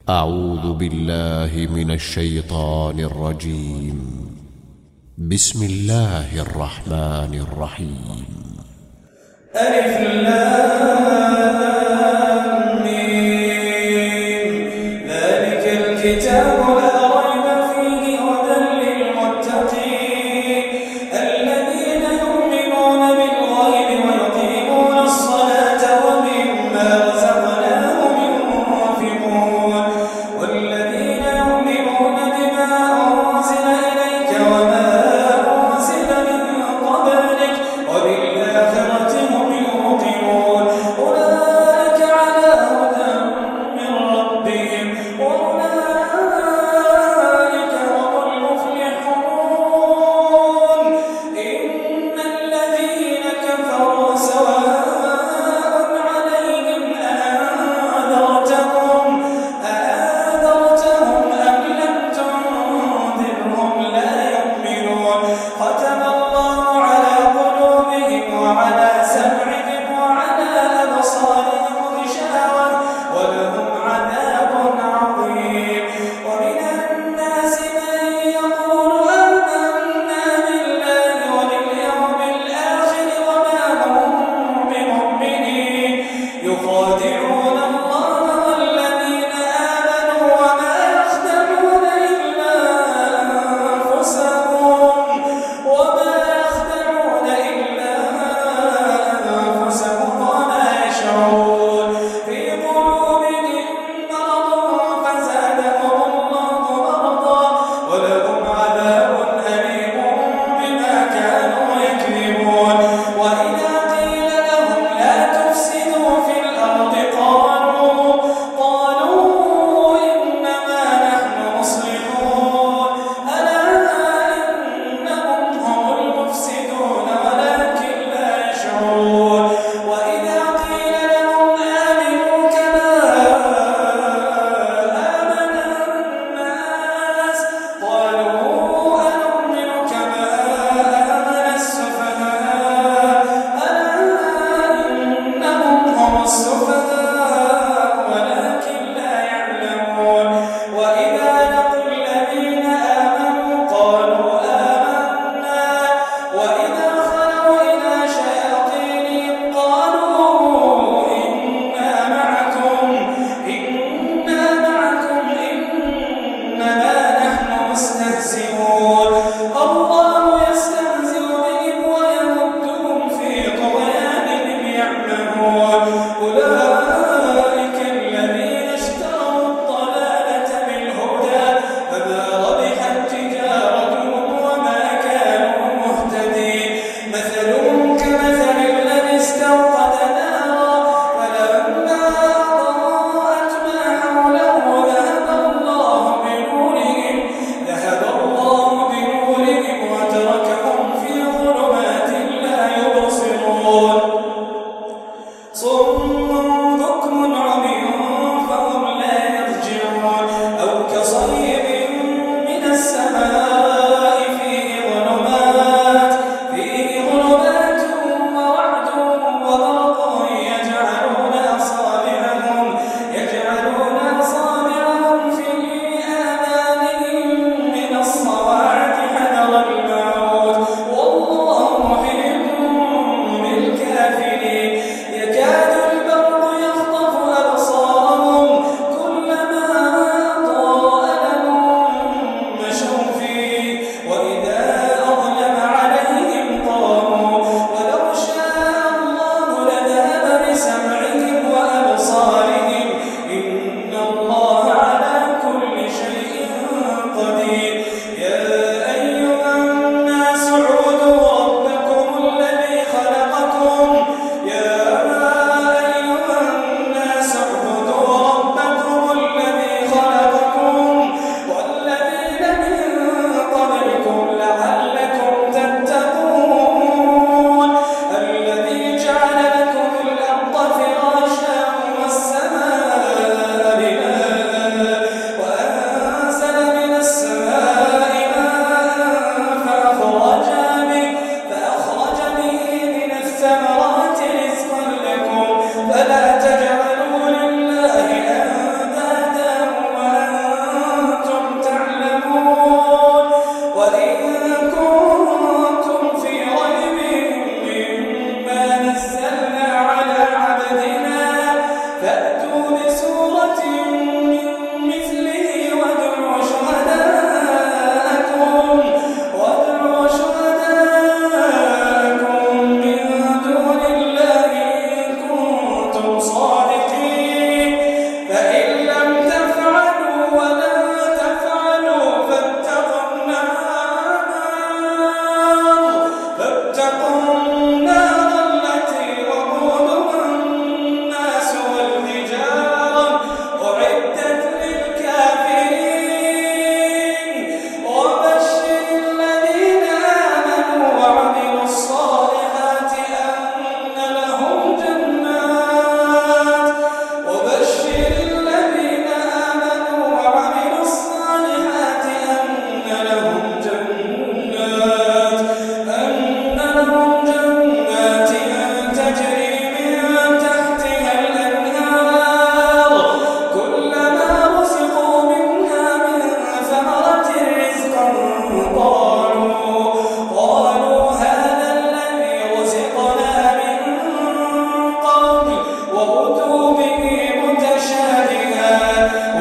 أعوذ بالله من الشيطان الرجيم. بسم الله الرحمن الرحيم. ألف لام ميم. ذلك الكتاب لا ريب فيه هدى للمتقين الذين يؤمنون بالغيب ويقيمون الصلاة ومما رزقناهم ينفقون والذين يؤمنون بما أنزل إليك وما أنزل من قبلك وبالآخرة هم يوقنون أولئك على هدى من ربهم وأولئك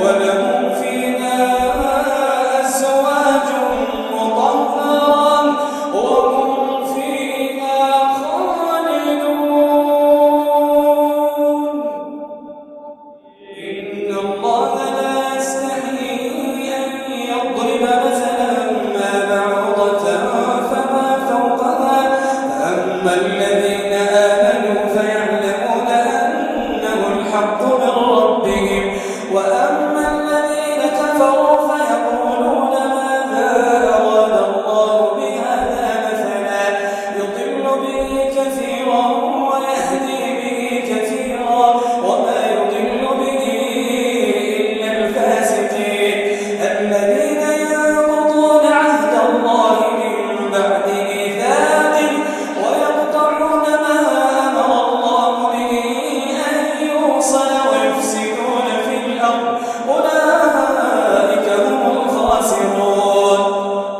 ولهم فيها أزواج مطهرة وهم فيها خالدون. إن الله لا يستحيي أن يضرب مثلا ما بعوضة فما فوقها فأما الذين آمنوا فيعلمون أنه الحق من ربهم وأما الذين كفروا فيقولون ماذا أراد الله بهذا مثلا يضل به كثيرا ويهدي به كثيرا وما يضل به إلا الفاسقين الذين ينقضون عهد الله من بعد ميثاقه ويقطعون ما أمر الله به أن يوصل ويفسدون في الأرض أولئك هم الخاسرون.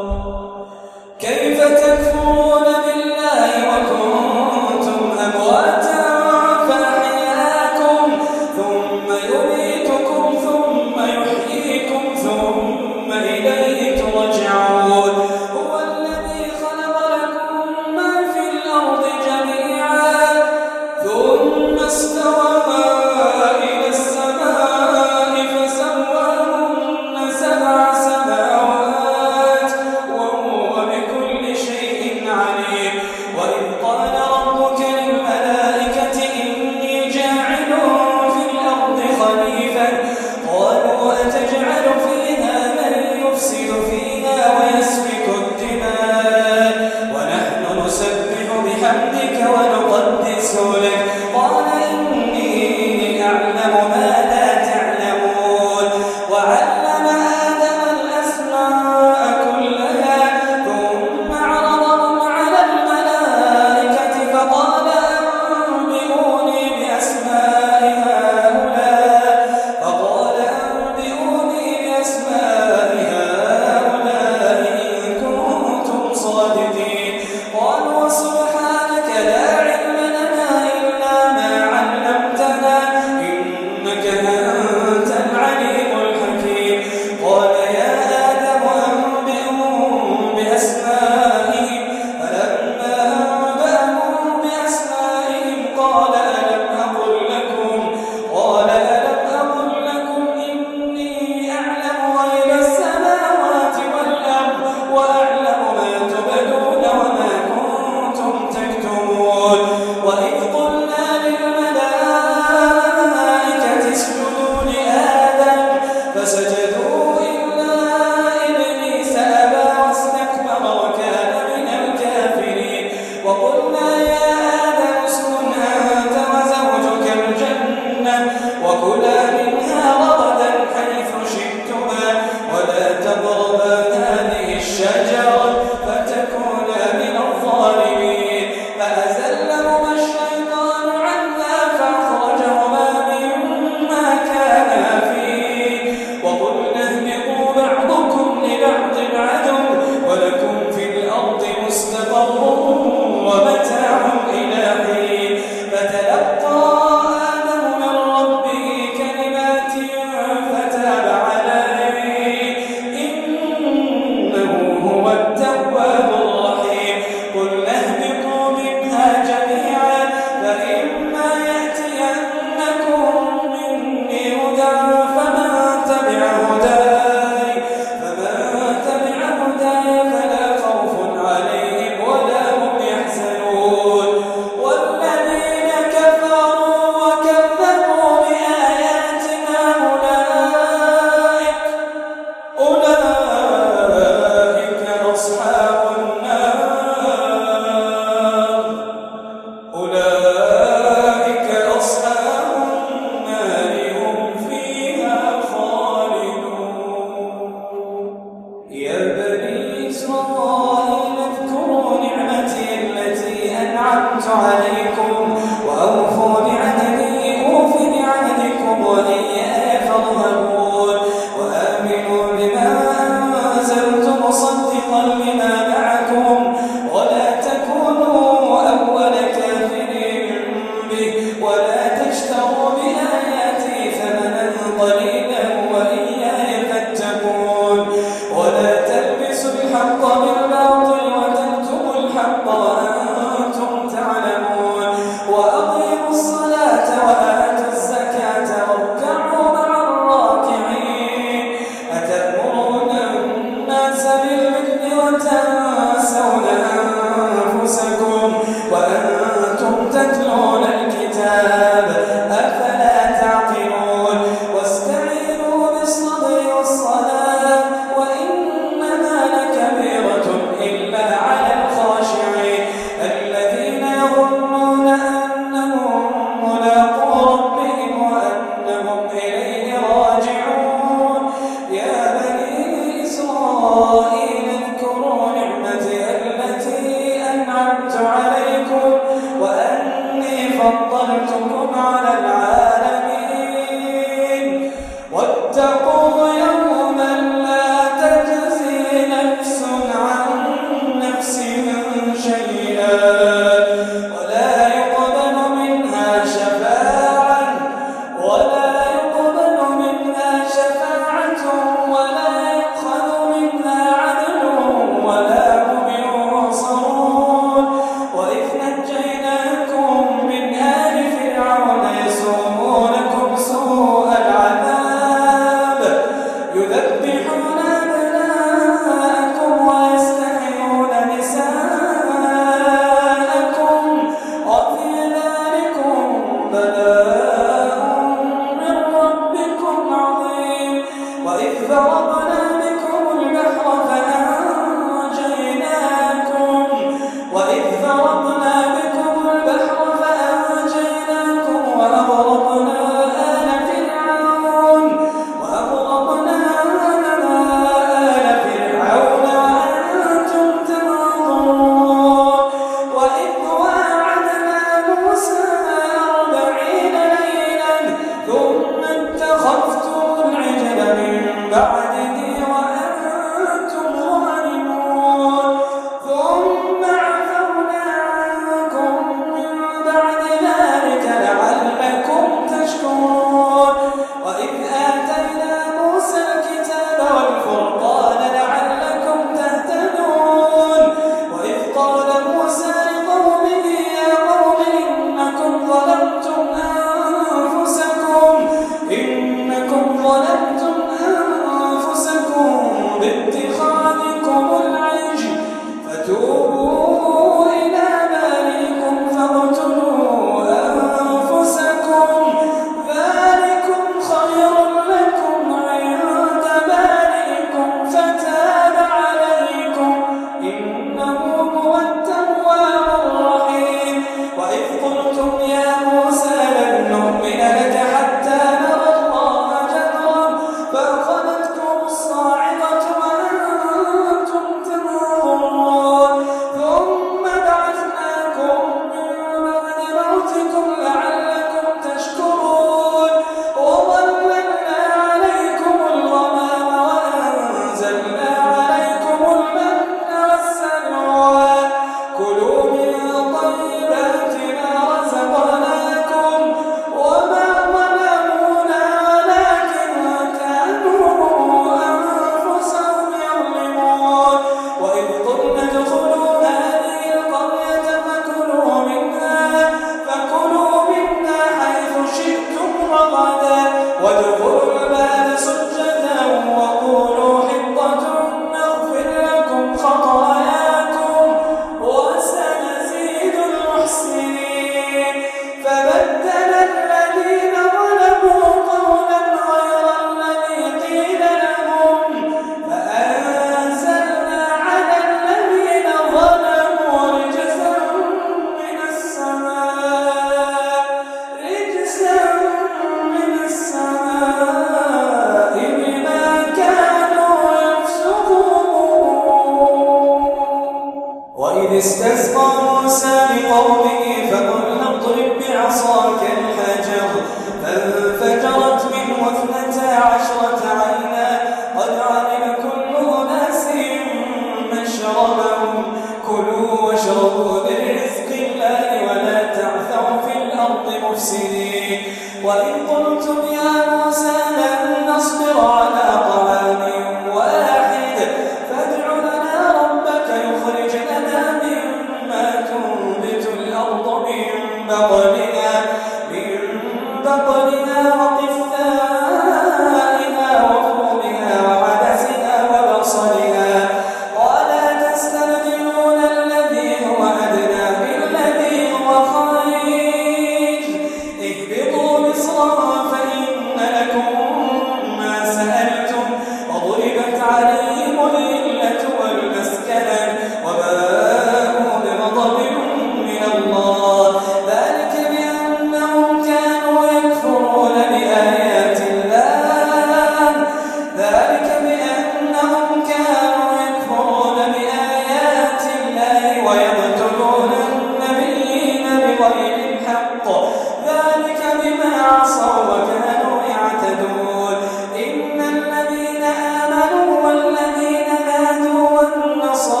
كيف تكفرون بالله وكنتم أمواتا فأحياكم ثم يميتكم ثم يحييكم ثم إليه ترجعون. هو الذي خلق لكم ما في الأرض جميعا ثم استوى إلى السماء فسواهن سبع سماوات وهو بكل شيء عليم. وإذ قال ربك للملائكة إني جاعل في الأرض خليفة قالوا أتجعل فيها من يفسد فيها ويسفك الدماء ونحن نسبح بحمدك ونقدس لك قال إني أعلم ما لا تعلمون. وعلم آدم الأسماء كلها ثم عرضهم على الملائكة فقال أنبئوني بأسماء هؤلاء إن كنتم صادقين. قالوا سبحانك لا علم لنا إلا ما علمتنا إنك أنت العليم الحكيم. قال يا آدم أنبئهم بأسمائهم فلما أنبأهم بأسمائهم قال ألم أقل لكم إني أعلم غيب السماوات والأرض وأعلم ما تبدون وما كنتم تكتمون. وإذ قلنا للملائكة اسجدوا لآدم فسجدوا إلا إبليس أبى واستكبر وكان من الكافرين. وقلنا يا آدم اسكن أنت وزوجك الجنة وكلا منها رغدا حيث شئتما ولا تقربا هذه الشجرة فتكونا من الظالمين. فأزلهما الشيطان عنها فأخرجهما مما كانا فيه وقلنا اهبطوا بعضكم لبعض عدو ولكم في الأرض مستقر ومتاع إلى حين. فتلقى آدم من ربه كلمات فتاب عليه إنه هو التواب الرحيم. قلنا اهبطوا منها جميعا فإما يأتينكم مني هدى فمن تبع هداي فلا تذبحون أبناءكم ويستحيون نساءكم وفي ذلكم بلاء من ربكم عظيم. وإذ فرضنا بكم البحر فأنجيناكم وأغرقنا آل فرعون وأنتم تنظرون. وإذ واعدنا موسى 40 ليلة ثم اتخذتم العجل من بعده وأنتم ظالمون ثم عفونا عنكم من بعد ذلك لعلكم تشكرون. وإذ آتينا موسى الكتاب والفرقان لعلكم تهتدون. وإذ قال موسى لقومه يا قوم إنكم ظلمتم أنفسكم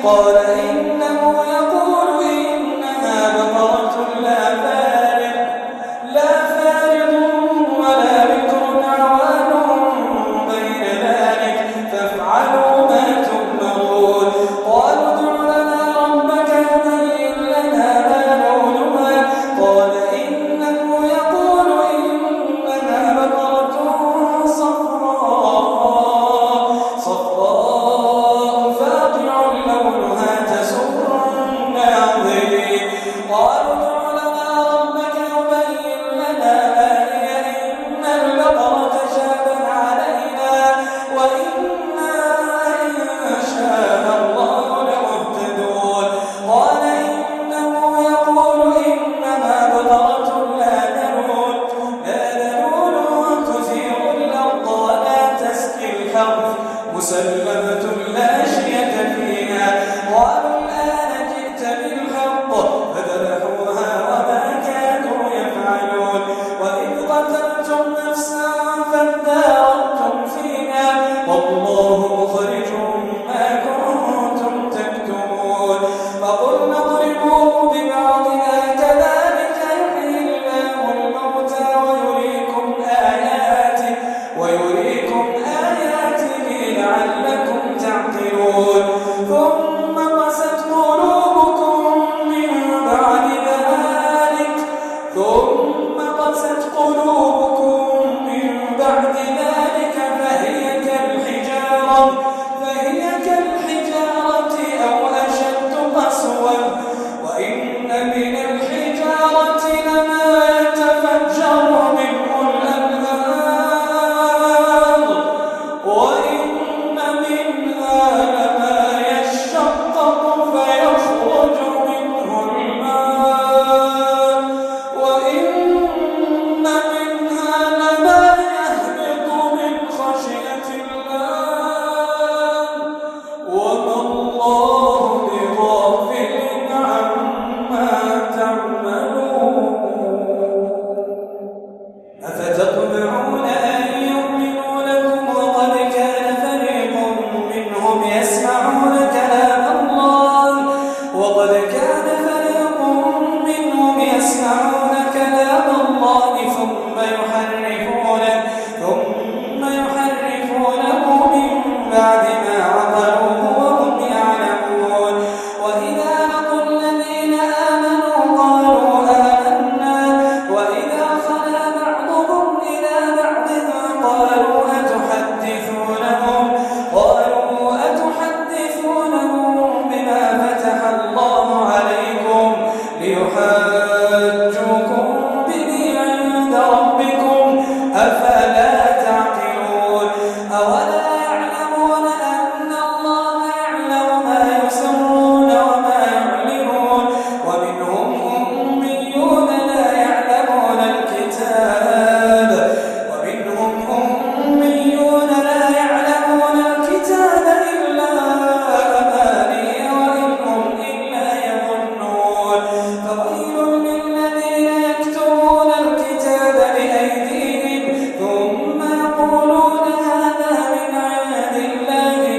قال إنه يقول إنها بقرة لا فارض ولا بكر عوان بين ذلك فافعلوا ما تؤمرون قالوا ادع لنا ربك يبين لنا ما لونها قال إنه يقول إنها بقرة صفراء فاقع لونها تسر الناظرين قالوا ادع لنا ربك يبين لنا ما هي إن البقرة تشابه علينا وإنا إن شاء الله لمهتدون قال إنه يقول إنها بقرة لا ذلول تثير الأرض ولا تسقي الحرث مسلمة لا شية فيها قالوا الآن جئت بالحق فذبحوها وما كانوا يفعلون وإذ قتلتم نفسا فادارأتم فيها والله مخرج ما كنتم تكتمون فقلنا اضربوه ببعضها كذلك يحيي الله الموتى ويريكم آياته لعلكم تعقلون ثم قست قلوبكم من بعد ذلك فهي كالحجارة أو أشد قسوة وإن من الحجارة لما يتفجر منه الأنهار وإن منها لما يشقق فيخرج منه الماء وإن منها لما يهبط من خشية الله وما الله بغافل عما تعملون أفتطمعون أن يؤمنوا لكم وقد كان فريق منهم يسمعون كلام الله ثم يحرفونه من بعد ما عقلوه وهم يعلمون وإذا لقوا الذين آمنوا قالوا آمنا وإذا خلا بعضهم إلى بعض قالوا أتحدثونهم بما فتح الله عليكم ليحاجوكم به عند ربكم أفلا تعقلون أولا يعلمون أن الله يعلم ما يسرون وما يعلنون ومنهم أميون لا يعلمون الكتاب إلا أماني وإن هم إلا يظنون فويل للذين يكتبون الكتاب بأيديهم ثم يقولون هذا من عند الله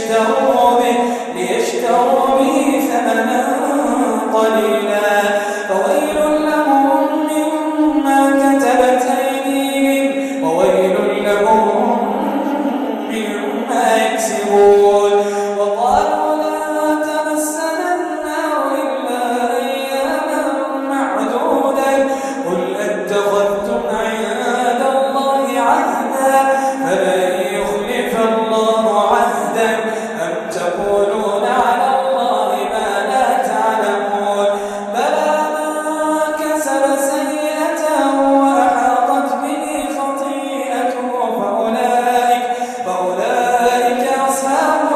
ليشتروا به ثمنا قليلا فويل لهم مما كتبت أيديهم وويل لهم مما يكسبون وقالوا لا تمسنا النار إلا أياما معدودة قل أتخذتم عند الله عهدا فلن يخلف الله عهدا أم تقولون على الله ما لا تعلمون بلى من كسب سيئة وأحاطت به خطيئته فأولئك أصحاب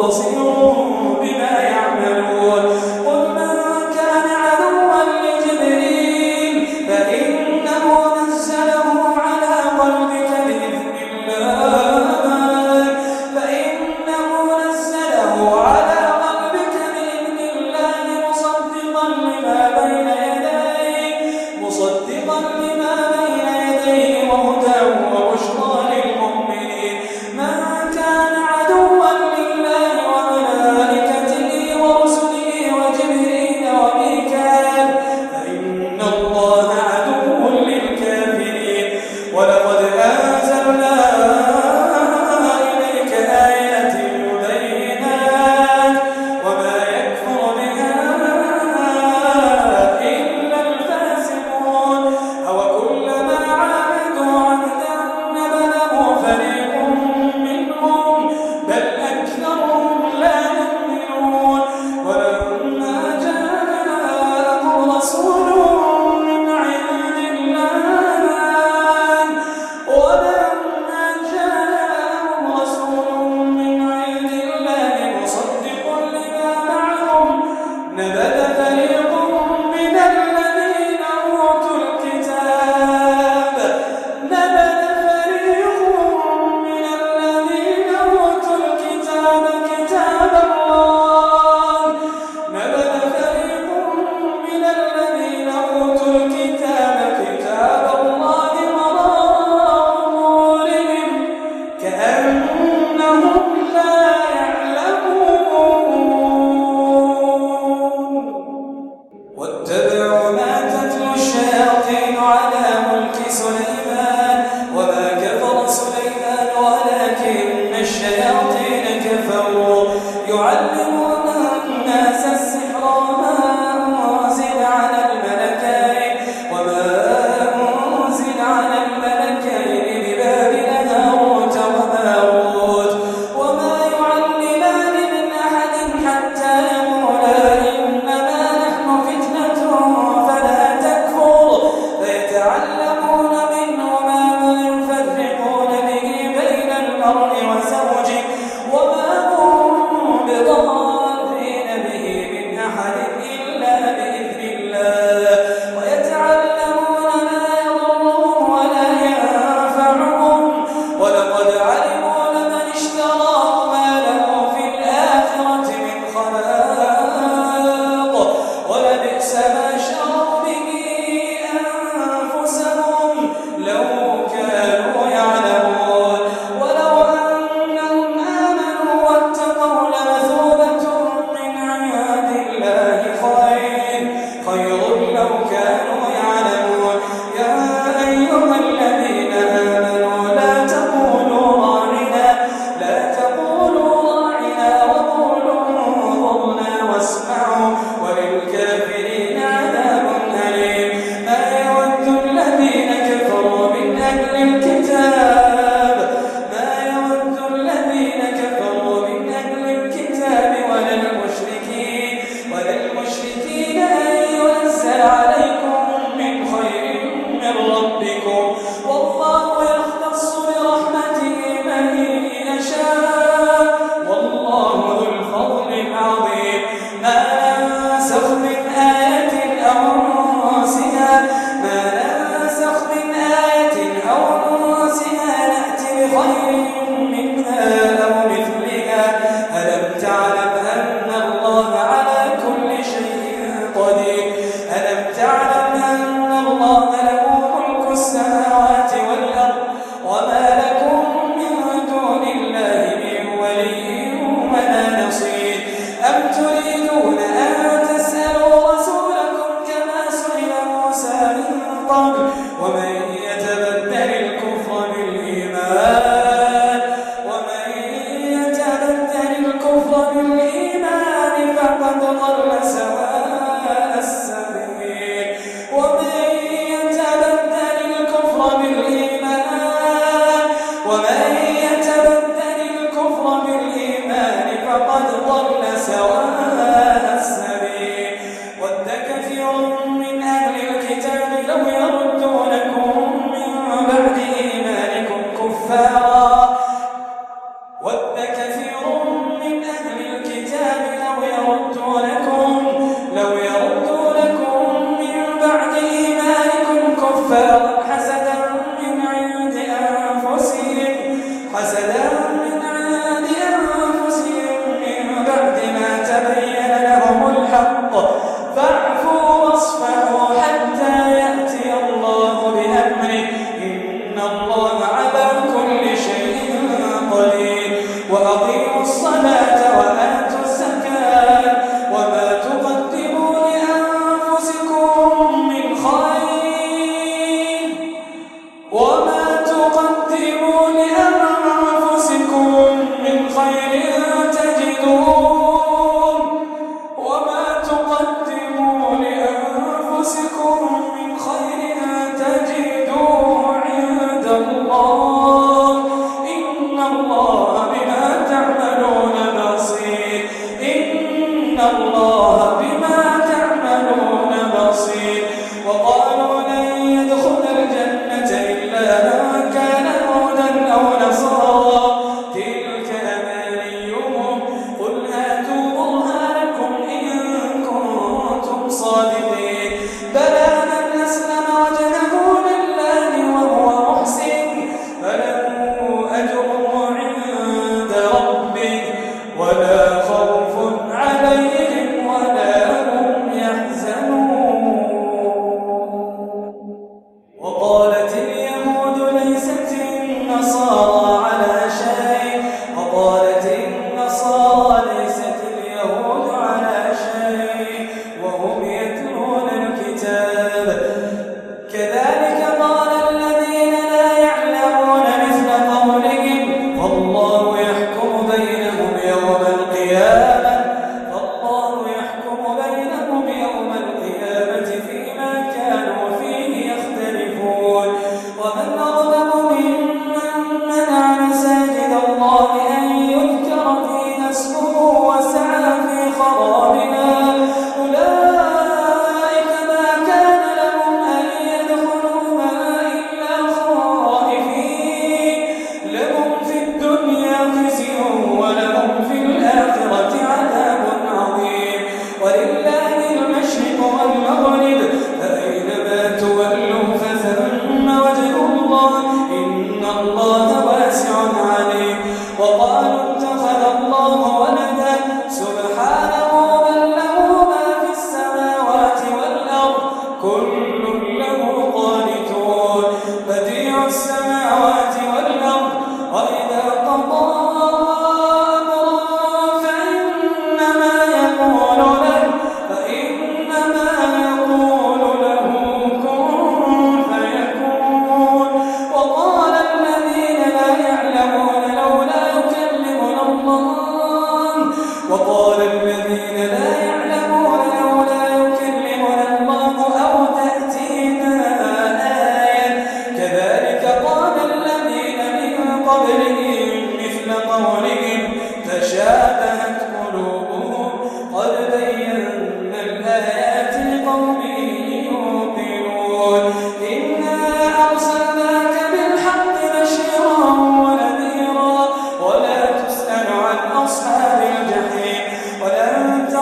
بصير بما يعملون قل من كان عدوا لجبريل فإنه نزله على قلبك بإذن الله مصدقا لما بين يديه وهدى وبشرى للمؤمنين من كان عدوا لله وملائكته ورسله وجبريل وميكال فإن الله عدو للكافرين ولقد أنزلنا إليك آيات مبينات وما يكفر بها إلا الفاسقون أوكلما عاهدوا عهدا نبذه فريق منهم بل أكثرهم لا يؤمنون ولما جاءهم رسول من عند الله وآتوا الزكاة وما تقدموا لأنفسكم من خير تجدوه عند الله إن الله بما تعملون بصير وقالوا لن يدخل الجنة إلا من كان هودا أو نصارى تلك أمانيهم قل هاتوا برهانكم إن كنتم صادقين بلى من أسلم وجهه لله وهو محسن فله أجره عند ربه ولا خوف عليهم ولا هم يحزنون. وقالت اليهود ليست النصارى على شيء وقالت النصارى ليست اليهود على شيء وهم يتلون الكتاب كذلك قال الذين لا يعلمون مثل قولهم فالله يحكم بينهم يوم القيامة فيما كانوا فيه يختلفون ومن أظلم ممن منع مساجد الله أن يذكر فيها اسمه وسعى في خرابها أولئك ما كان لهم أن يدخلوها إلا خائفين لهم في الدنيا خزي ولهم في الآخرة عذاب عظيم ولله المشرق والمغرب فأينما تولوا فثم وجه الله إن الله واسع عليم وقالوا اتخذ الله ولدا سبحانه بل له ما في السماوات والأرض كل له قانتون بديع السماوات والأرض وإذا قضى أمرا فإنما يقول له كن فيكون وقال الذين لا يعلمون لولا يكلمنا الله أو تأتينا آية كذلك قال الذين من قبلهم مثل قولهم تشابهت قلوبهم قد بينا الآيات لقوم يوقنون إنا أرسلناك بالحق بشيرا ونذيرا ولا تسأل عن أصحاب الجحيم ولن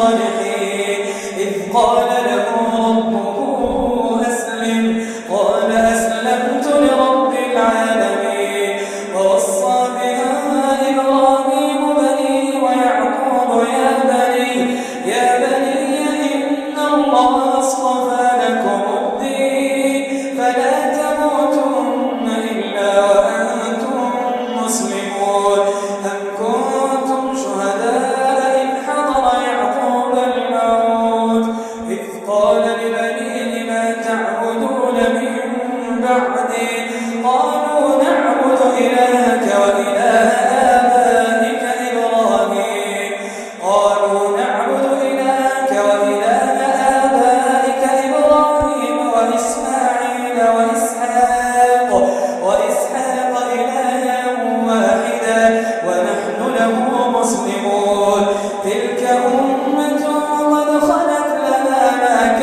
الصالحين إذ قال له ربه أسلم قال أسلمت لرب العالمين ووصى بها إبراهيم بنيه ويعقوب يا بني إن الله اصطفى لكم الدين فلا تموتن إلا وأنتم مسلمون أم كنتم شهداء إذ حضر يعقوب الموت إذ قال لبنيه ما تعبدون من بعدي قالوا نعبد إلهك وإله آبائك إبراهيم وإسماعيل وإسحاق إلها واحدا ونحن له مسلمون تلك أمة قد خلت لها ما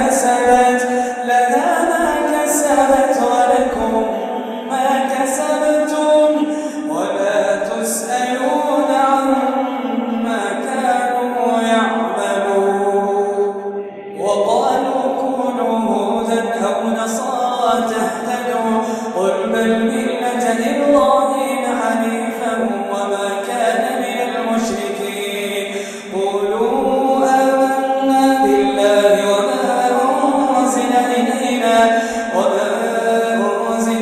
كسبت ولكم ما كسبتم ولا تسألون عما كانوا يعملون وقالوا كونوا هودا أو نصارى تهتدوا قل بل ملة إبراهيم حنيفا وما كان من المشركين قولوا آمنا بالله وما أنزل إلينا وما أنزل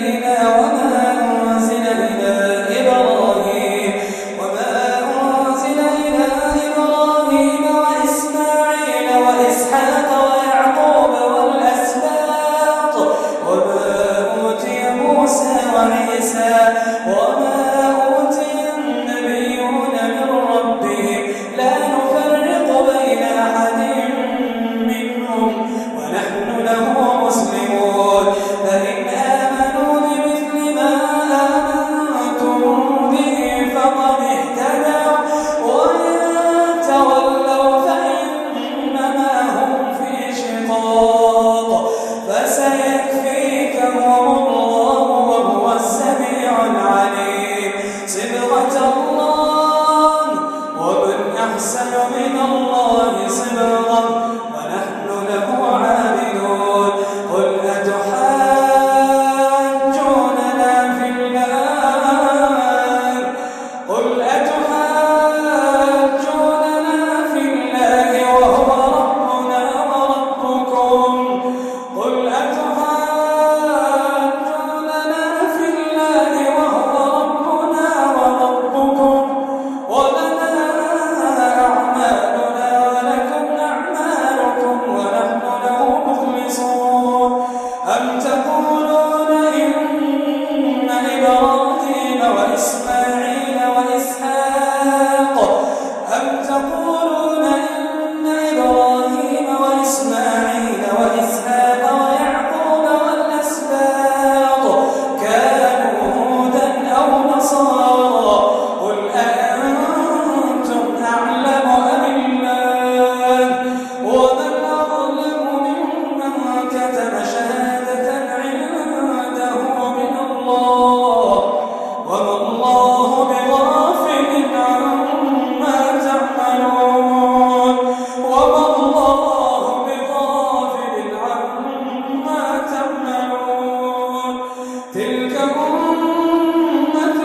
إلى إبراهيم وإسماعيل وإسحاق ويعقوب والأسباط وما أوتي موسى وعيسى وما أوتي النبيون من ربهم لا نفرق بين أحد منهم ونحن له مسلمون فإن آمنوا بمثل ما آمنتم به فقد اهتدوا وإن تولوا فإنما هم في شقاق فسيكفيكهم الله وهو السميع العليم صبغة الله ومن أحسن من الله صبغة ونحن له عابدون قل أتحاجوننا في الله وهو ربنا وربكم ولنا أعمالنا ولكم أعمالكم ونحن له مخلصون أم تقولون إن إبراهيم وإسماعيل وإسحاق ويعقوب والأسباط كانوا هودا أو نصارى قل أأنتم أعلم أم الله ومن أظلم ممن كتم شهادة عنده من الله وما الله بغافل عما تعملون تلك أمة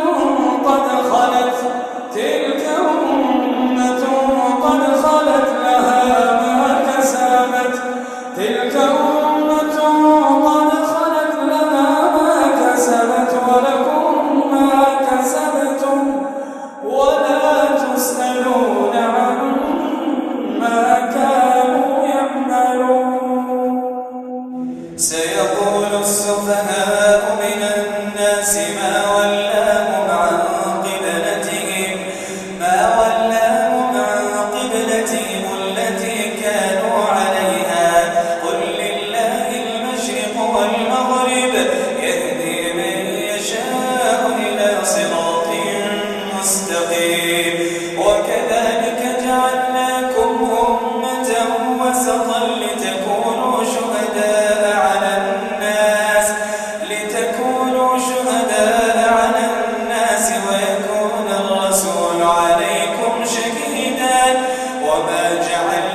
قد خلت لها ما كسبت ولكم ما كسبتم ولا تسألون عما كانوا يعملون سيقول السفهاء من الناس ما ولاهم عن قبلتهم التي كانوا عليها قل لله المشرق والمغرب يهدي من يشاء إلى صراط مستقيم وكذلك جعلناكم أمة وسطا لتكونوا شهداء على الناس ويكون الرسول عليكم شهيدا وما جعل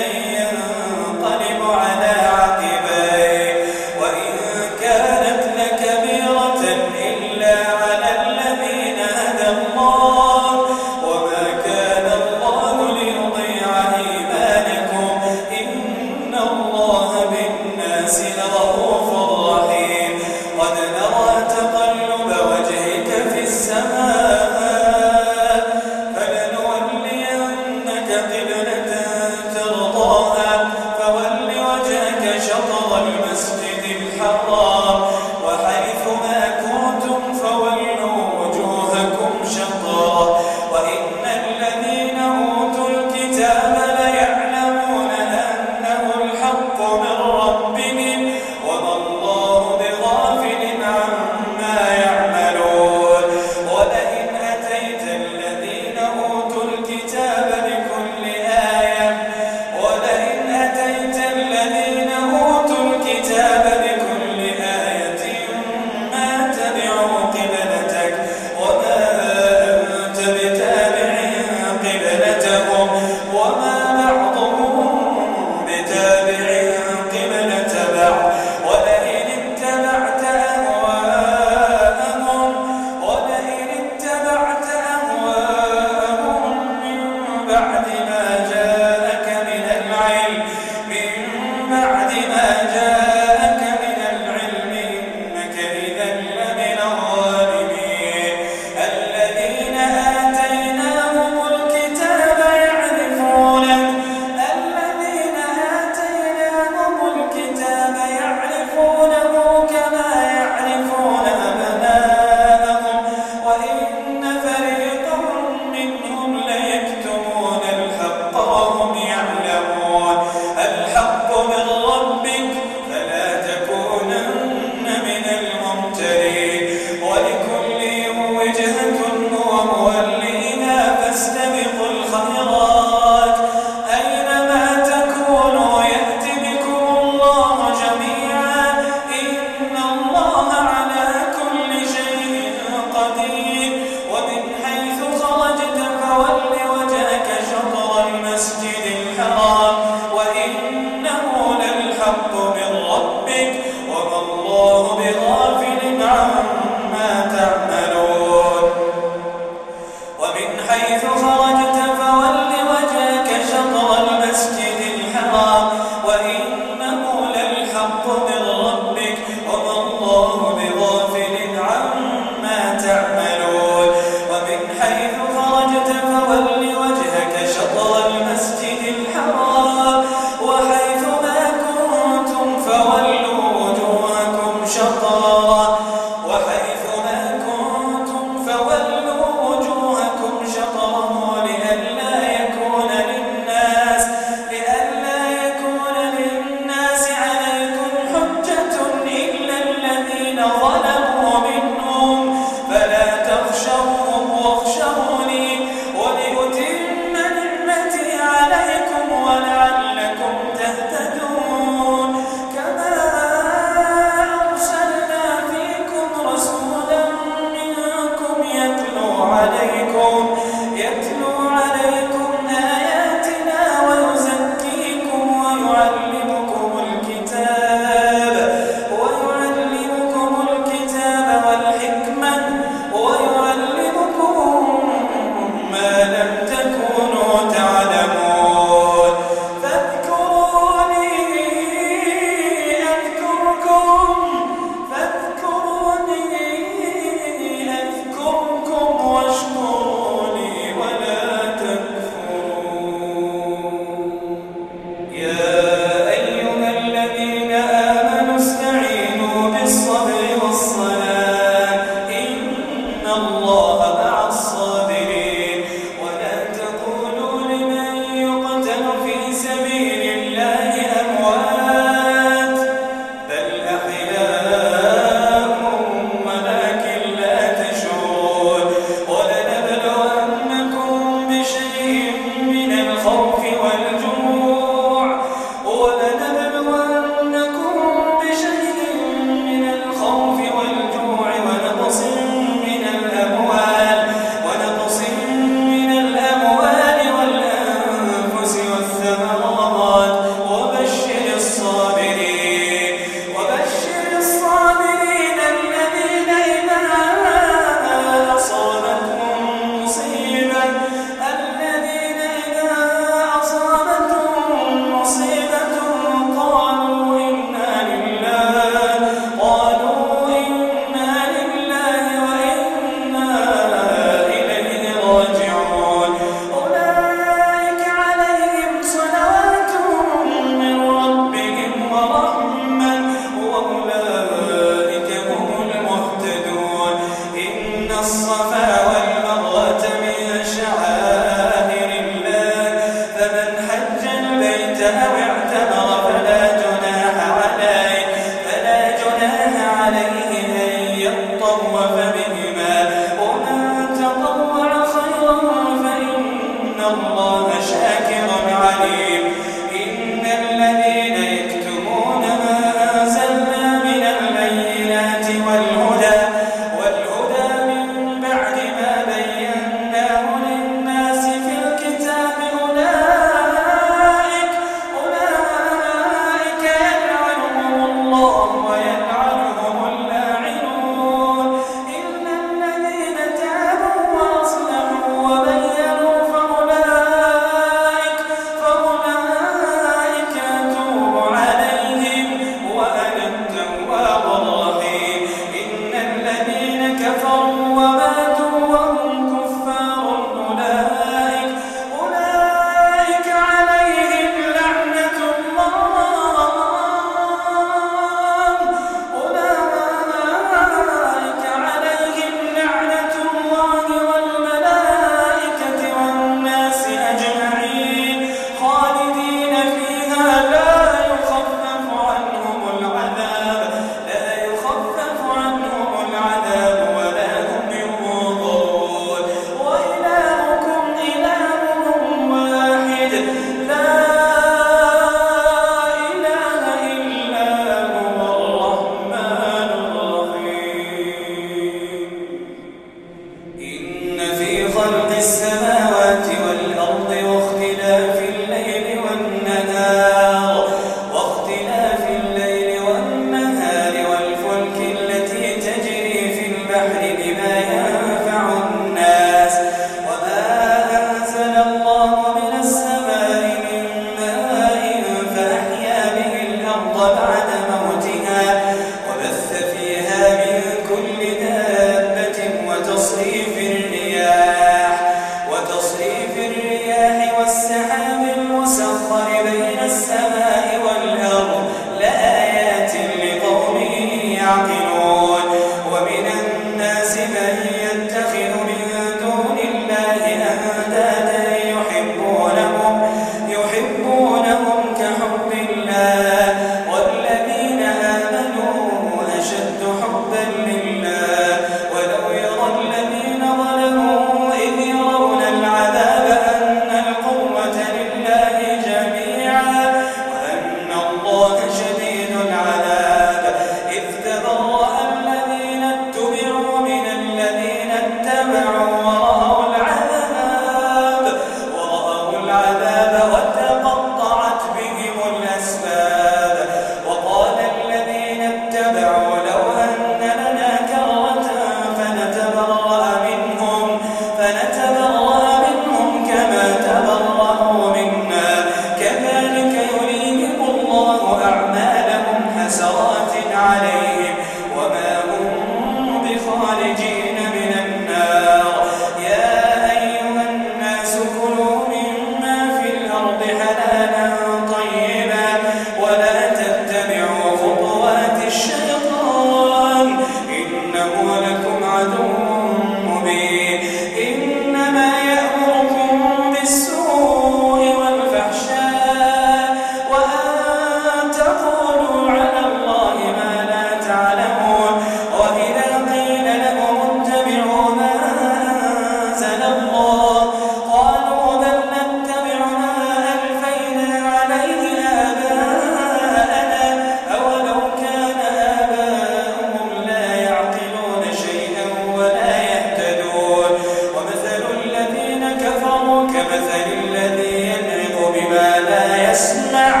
حلالا طيبا ولا تتبعوا خطوات الشيطان إنه لكم عدو مبين إنما يأمركم بالسوء والفحشاء وأن تقولوا على الله ما لا تعلمون وإذا قيل لهم اتبعوا ما أنزل الله قالوا بل نتبع ما ألفينا عليه آباءنا أولو كان آباؤهم لا يعقلون شيئا ولا يهتدون ومثل الذين كفروا كمثل الذي ينعق بما لا يسمع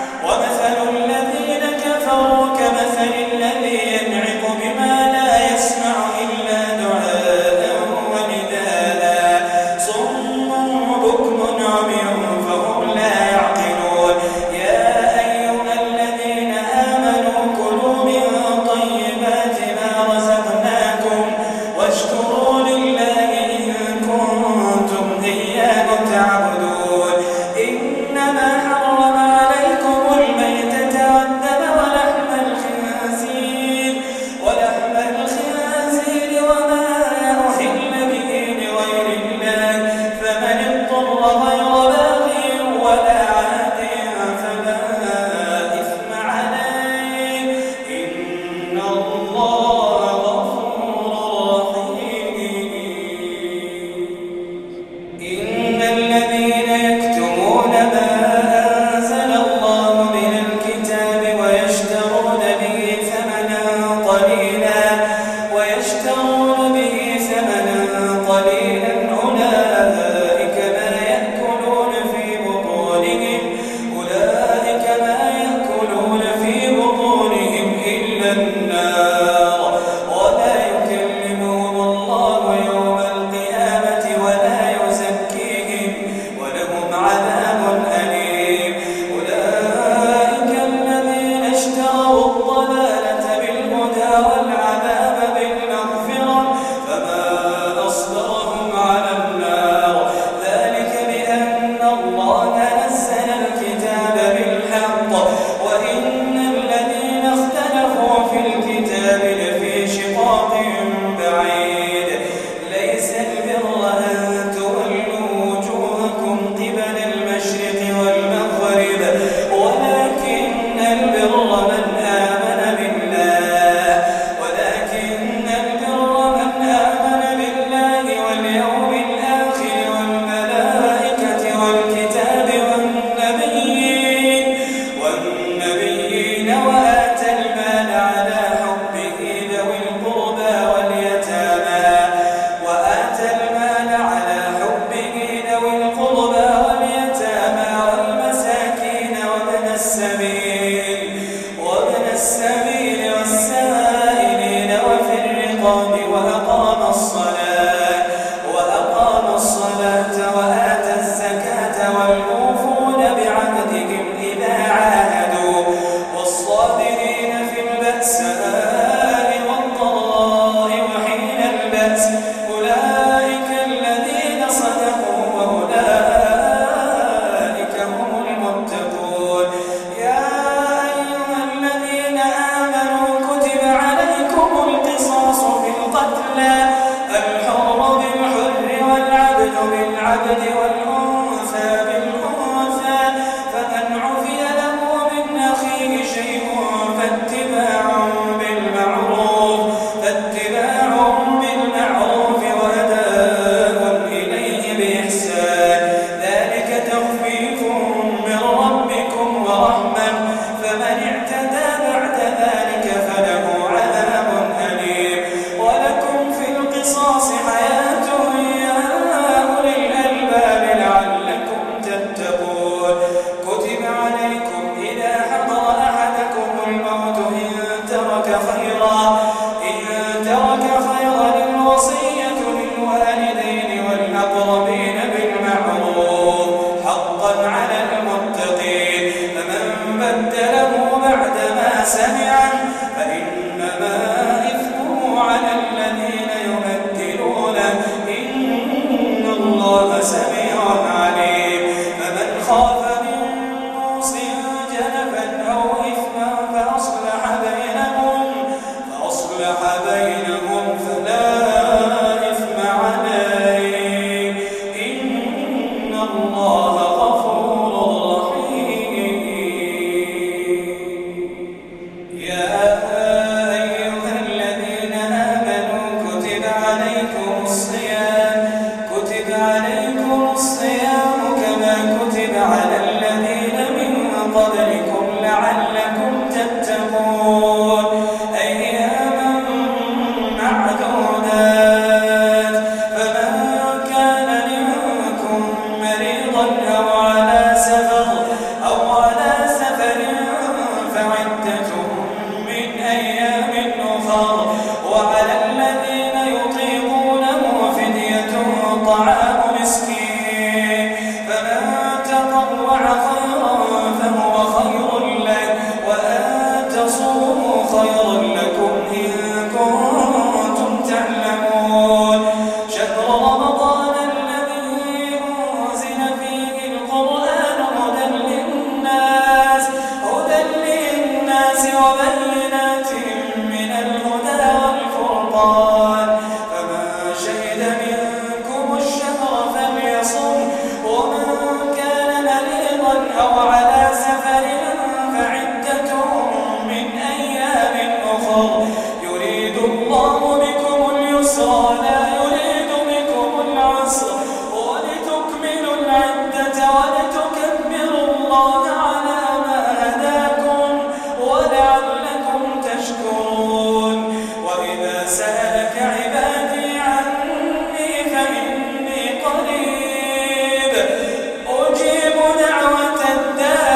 إلا دعاء ونداء صم بكم عمي فهم لا يعقلون يا أيها الذين آمنوا كلوا من طيبات ما رزقناكم واشكروا لله إن كنتم إياه تعبدون إنما حرم عليكم الميتة والدم ولحم الخنزير وما أهل به لغير الله فمن اضطر غير باغ ولا عاد فلا إثم عليه إن الله غفور رحيم إن الذين يكتمون ما أنزل الله من الكتاب ويشترون به ثمنا قليلا أولئك ما يأكلون في بطونهم إلا النار ولا يكلمهم الله يوم القيامة ولا يزكيهم ولهم عذاب أليم أولئك الذين اشتروا الضلالة بالهدى والعذاب بالمغفرة فما أصبرهم على النار ذلك بأن الله نزل الكتاب بالحق وإن الذين اختلفوا في الكتاب لفي شقاق بعيد ليس البر أن تولوا وجوهكم قبل المشرق والمغرب ولكن البر من آمن بالله واليوم الآخر والملائكة والكتاب والنبيين وآتى المال على حبه ذوي القربى واليتامى والمساكين وابن السبيل والسائلين وفي الرقاب وأقام الصلاة وآتى الزكاة والموفون بعهدهم إذا عاهدوا والصابرين في البأساء والضراء وحين البأس أولئك الذين صدقوا وأولئك هم المتقون يا أيها الذين آمنوا كتب عليكم القصاص في القتلى الحر بالحر والعبد بالعبد والأنثى بالأنثى فمن عفي له من أخيه شيء فاتباع بالمعروف وأداء إليه بإحسان ذلك تخفيف من ربكم ورحمة فمن اعتدى بعد ذلك فله عذاب أليم ولكم في القصاص حياة يا أولي الألباب لعلكم تتقون كتب عليكم إذا حضر أحدكم الموت إن ترك خيرا الوصية للوالدين والأقربين بالمعروف حقا على المتقين فمن بدله بعدما سمعه فإنما إثمه على الذين يبدلونه إن الله سميع عليم فمن خاف من أو على سفر فعدة من أيام أخر يريد الله بكم اليسر لا يريد بكم العسر ولتكملوا العدة ولتكبروا الله على ما هداكم ولعلكم تشكرون. وإذا سألك عبادي عني فإني قريب أجيب دعوة الداع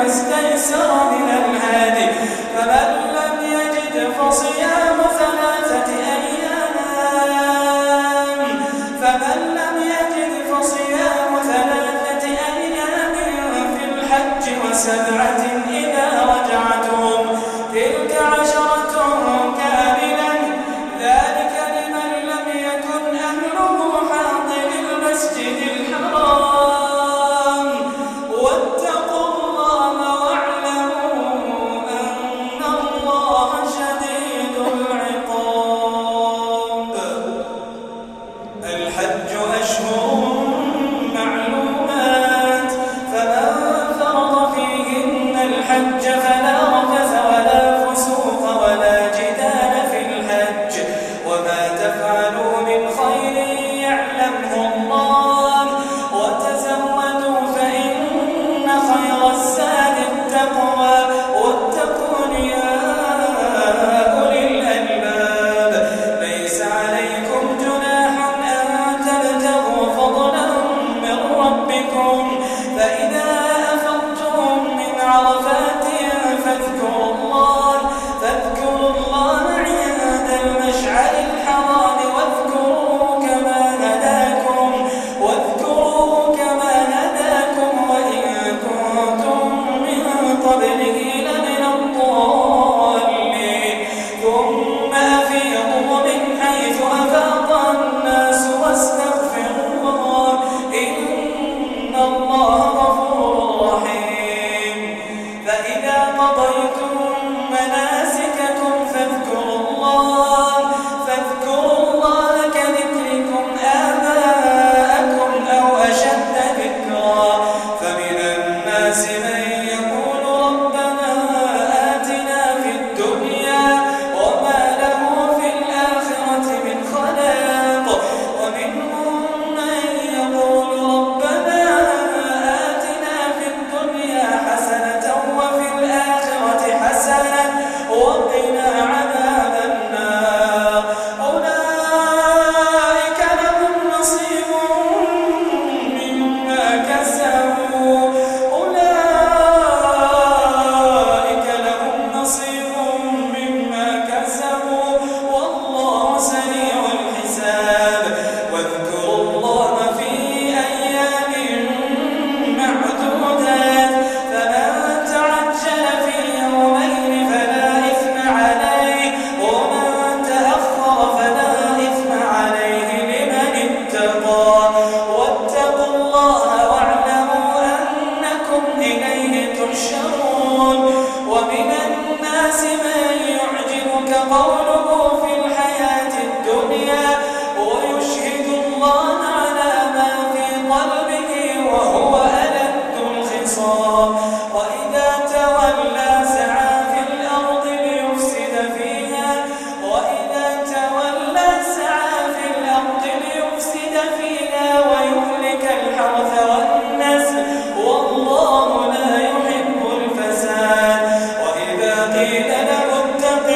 استيسر من الهدي فمن لم يجد فصيام 3 أيام في الحج و7 إذا رجعتم تلك 10 كاملة ذلك لمن لم يكن أهله حاضر المسجد الحرام واتقوا الله واعلموا أن الله شديد العقاب. الحج أشهر معلومات فمن فرض فيهن الحج فلا رفث ولا فسوق ولا جدال في الحج وما تفعلوا من خير يعلمه الله وتزودوا فإن خير الزاد التقوى واتقون يا أولي الألباب. ليس عليكم جناح أن تبتغوا فضلا من ربكم فإذا أفضتم من عرفات فاذكروا الله عند المشعر الحرام واذكروه كما هداكم وإن كنتم من قبله لمن الضالين. ثم أفيضوا من حيث أفاض الناس واستغفروا الله إن الله غفور رحيم. فإذا قضيتم مناسككم فاذكروا الله كذكركم آباءكم أو أشد ذكرا. فمن الناس من يقول ربنا آتنا في الدنيا وما له في الآخرة من خلاق ومنهم من يقول ربنا آتنا في الدنيا حسنة وفي الآخرة حسنة وقنا عذاب النار. أولئك لهم نصيب مما كسبوا والله سريع الحساب. واذكروا الله في أيام معدودات فمن تعجل في يومين فلا إثم عليه ومن تأخر فلا إثم عليه لمن اتقى. واتقوا الله واعلموا أنكم إليه تحشرون. ومن الناس من يعجبك قوله في الحياة الدنيا ويشهد الله على ما في قلبه وهو ألد الخصام. وإذا تولى سعى في الأرض ليفسد فيها ويهلك الحرث والنسل والله لا يحب الفساد. وإذا قيل له اتق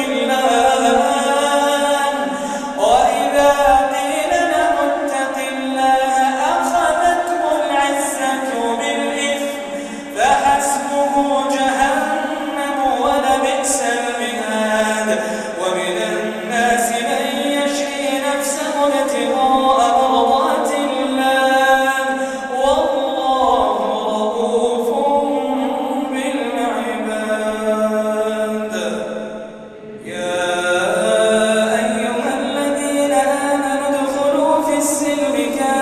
الله أخذته العزة بالإثم فحسبه جهنم ولبئس المهاد. ومن الناس من يشري نفسه ابتغاء مرضات الله والله رؤوف بالعباد. يا أيها الذين آمنوا ادخلوا في السلم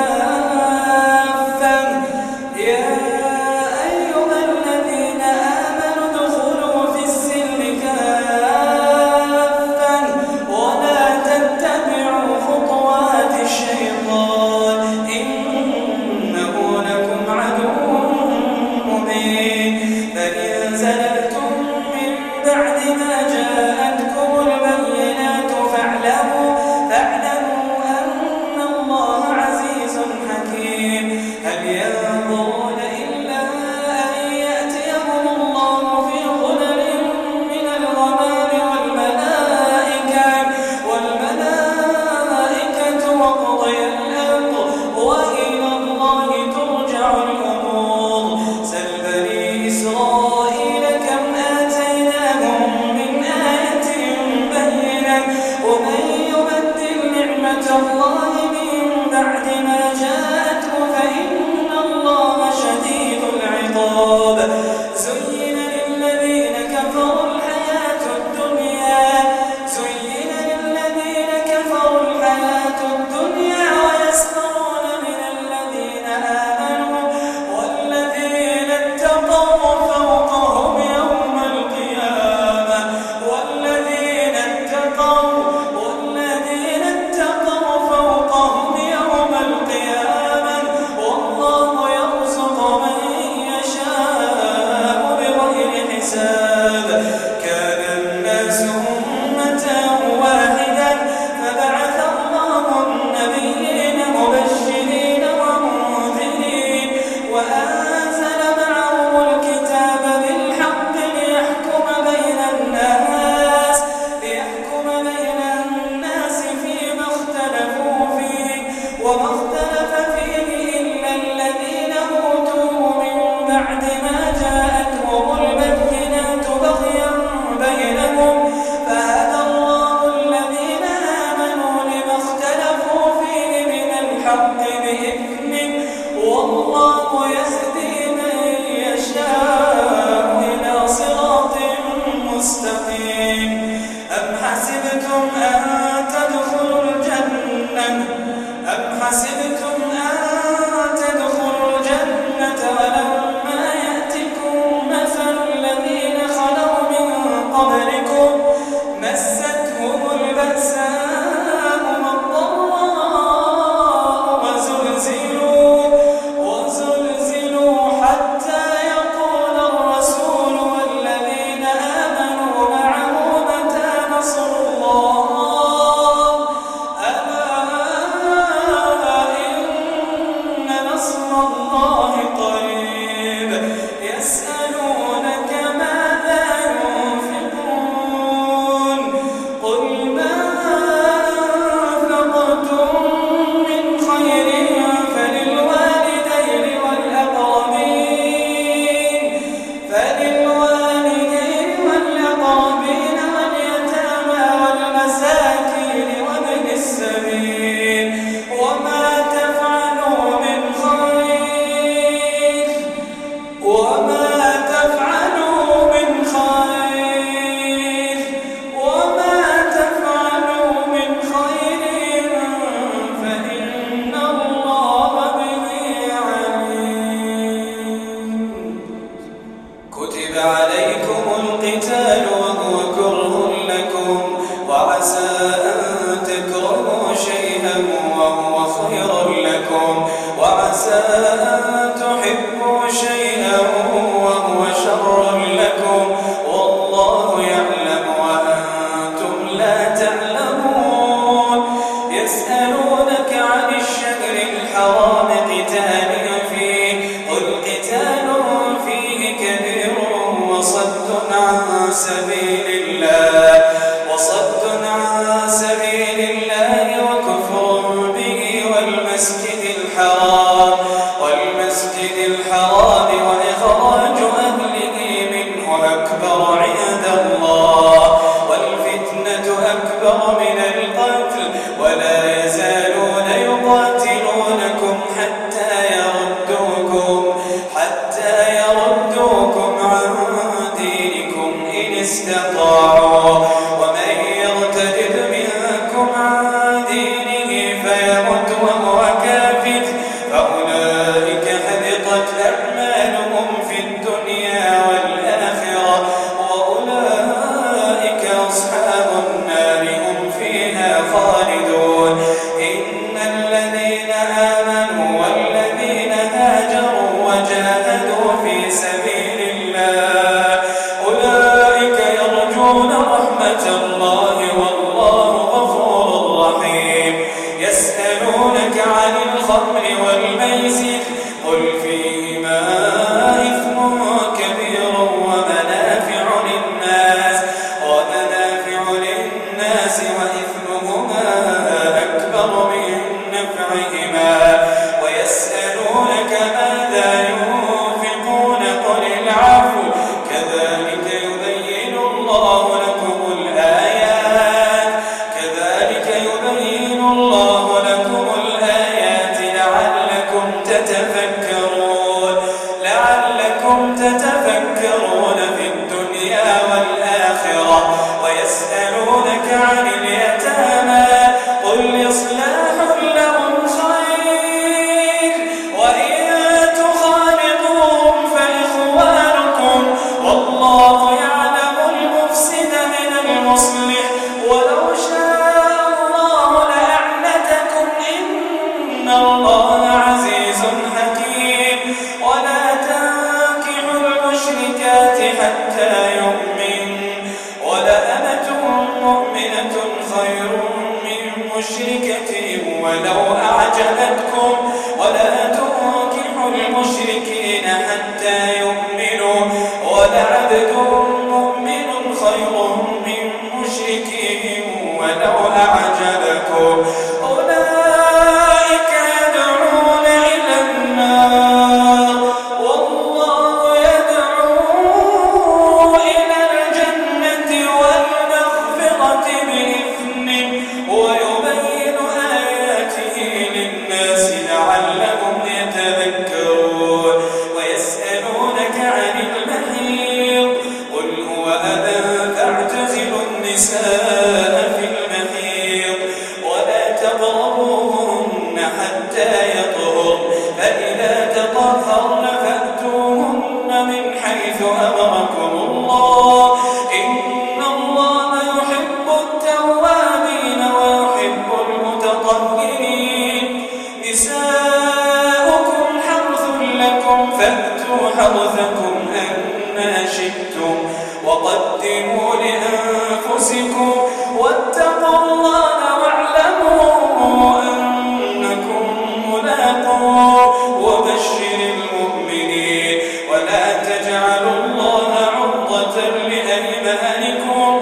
كافة ولا تتبعوا خطوات الشيطان إنه لكم عدو مبين. فإن زللتم من بعد ما جاءتكم البينات فاعلموا أن الله عزيز حكيم. هل ينظرون إلا أن يأتيهم الله في ظلل من الغمام والملائكة وقضي الأمر وإلى الله ترجع الأمور. سل بني إسرائيل ومن يبدل نعمة الله من بعد ما جاءته فإن الله شديد العقاب. زين للذين كفروا الحياة الدنيا ويسخرون من الذين آمنوا والذين اتقوا فوقهم يوم القيامة والله يرزق من يشاء بغير حساب. كان الناس أمة واحدة فبعث الله النبيين مبشرين ومنذرين وأنزل معهم الكتاب بالحق ليحكم بين الناس فيما اختلفوا فيه وما اختلف فيه إلا الذين أوتوه من بعد ما جاءتهم البينات بغيا بينهم فهدى الله الذين آمنوا لما اختلفوا فيه من الحق بإذنه والله يهدي من يشاء إلى صراط مستقيم. أم حسبتم أن تدخلوا الجنة ولما يأتكم مثل الذين خلوا من قبلكم مستهم البأساء والضراء وزلزلوا حتى يقول الرسول والذين آمنوا معه متى نصر الله ألا إن نصر الله قريب. يسألونك ماذا ينفقون قل ما أنفقتم من خير فللوالدين والأقربين واليتامى والمساكين وابن السبيل وما تفعلوا من خير فإن الله به عليم. كتب عليكم القتال وهو كره لكم وعسى أن تكرهوا شيئا وهو خير لكم وعسى أن تحبوا شيئا وهو شر لكم والله يعلم وأنتم لا تعلمون. يسألونك عن الشهر الحرام قتال فيه قل قتال فيه كبير وصد عن سبيل الله وكفر به والمسجد الحرام وإخراج أهله منه أكبر عند الله والفتنة أكبر من القتل ولا يزالون يقاتلونكم حتى يردوكم عن دينكم إن استطاعوا ومن يرتد منكم عن دينه فيمت وهو كافر فأولئك حبطت أعمالهم في الدنيا والآخرة وأولئك أصحاب النار هم فيها خالدون. إن الذين آمنوا والذين هاجروا وجاهدوا في سبيل الله أولئك يرجون رحمة ويسألونك عن اليتامى قل إصلاح لهم خير وإن تخالطوهم فإخوانكم والله يعلم المفسد من المصلح ولو شاء الله لأعنتكم إن الله عزيز حكيم ولا تنكحوا المشركات حتى يؤمن ولأمة مؤمنة خير من مشركة ولو أعجبتكم ولا تنكحوا المشركين حتى يؤمنوا ولعبد مؤمن خير من مشرك ولو أعجبكم أولئك يدعون إلى النار والله يدعو إلى الجنة والمغفرة بإذنه ويبين آياته للناس لعلهم يتذكرون ويسألونك عن المحيض قل هو أذى فاعتزلوا النساء في المحيض ولا تقربوهن حتى يطهرن فإذا تطهرن فأتوهن من حيث أمركم الله إن الله يحب التوابين ويحب المتطهرين نساؤكم حرث لكم فأتوا حرثكم أنما شئتم وقدموا لأنفسكم واتقوا الله واعلموا أنكم ملاقوه وبشر المؤمنين ولا تجعلوا الله عرضة لأيمانكم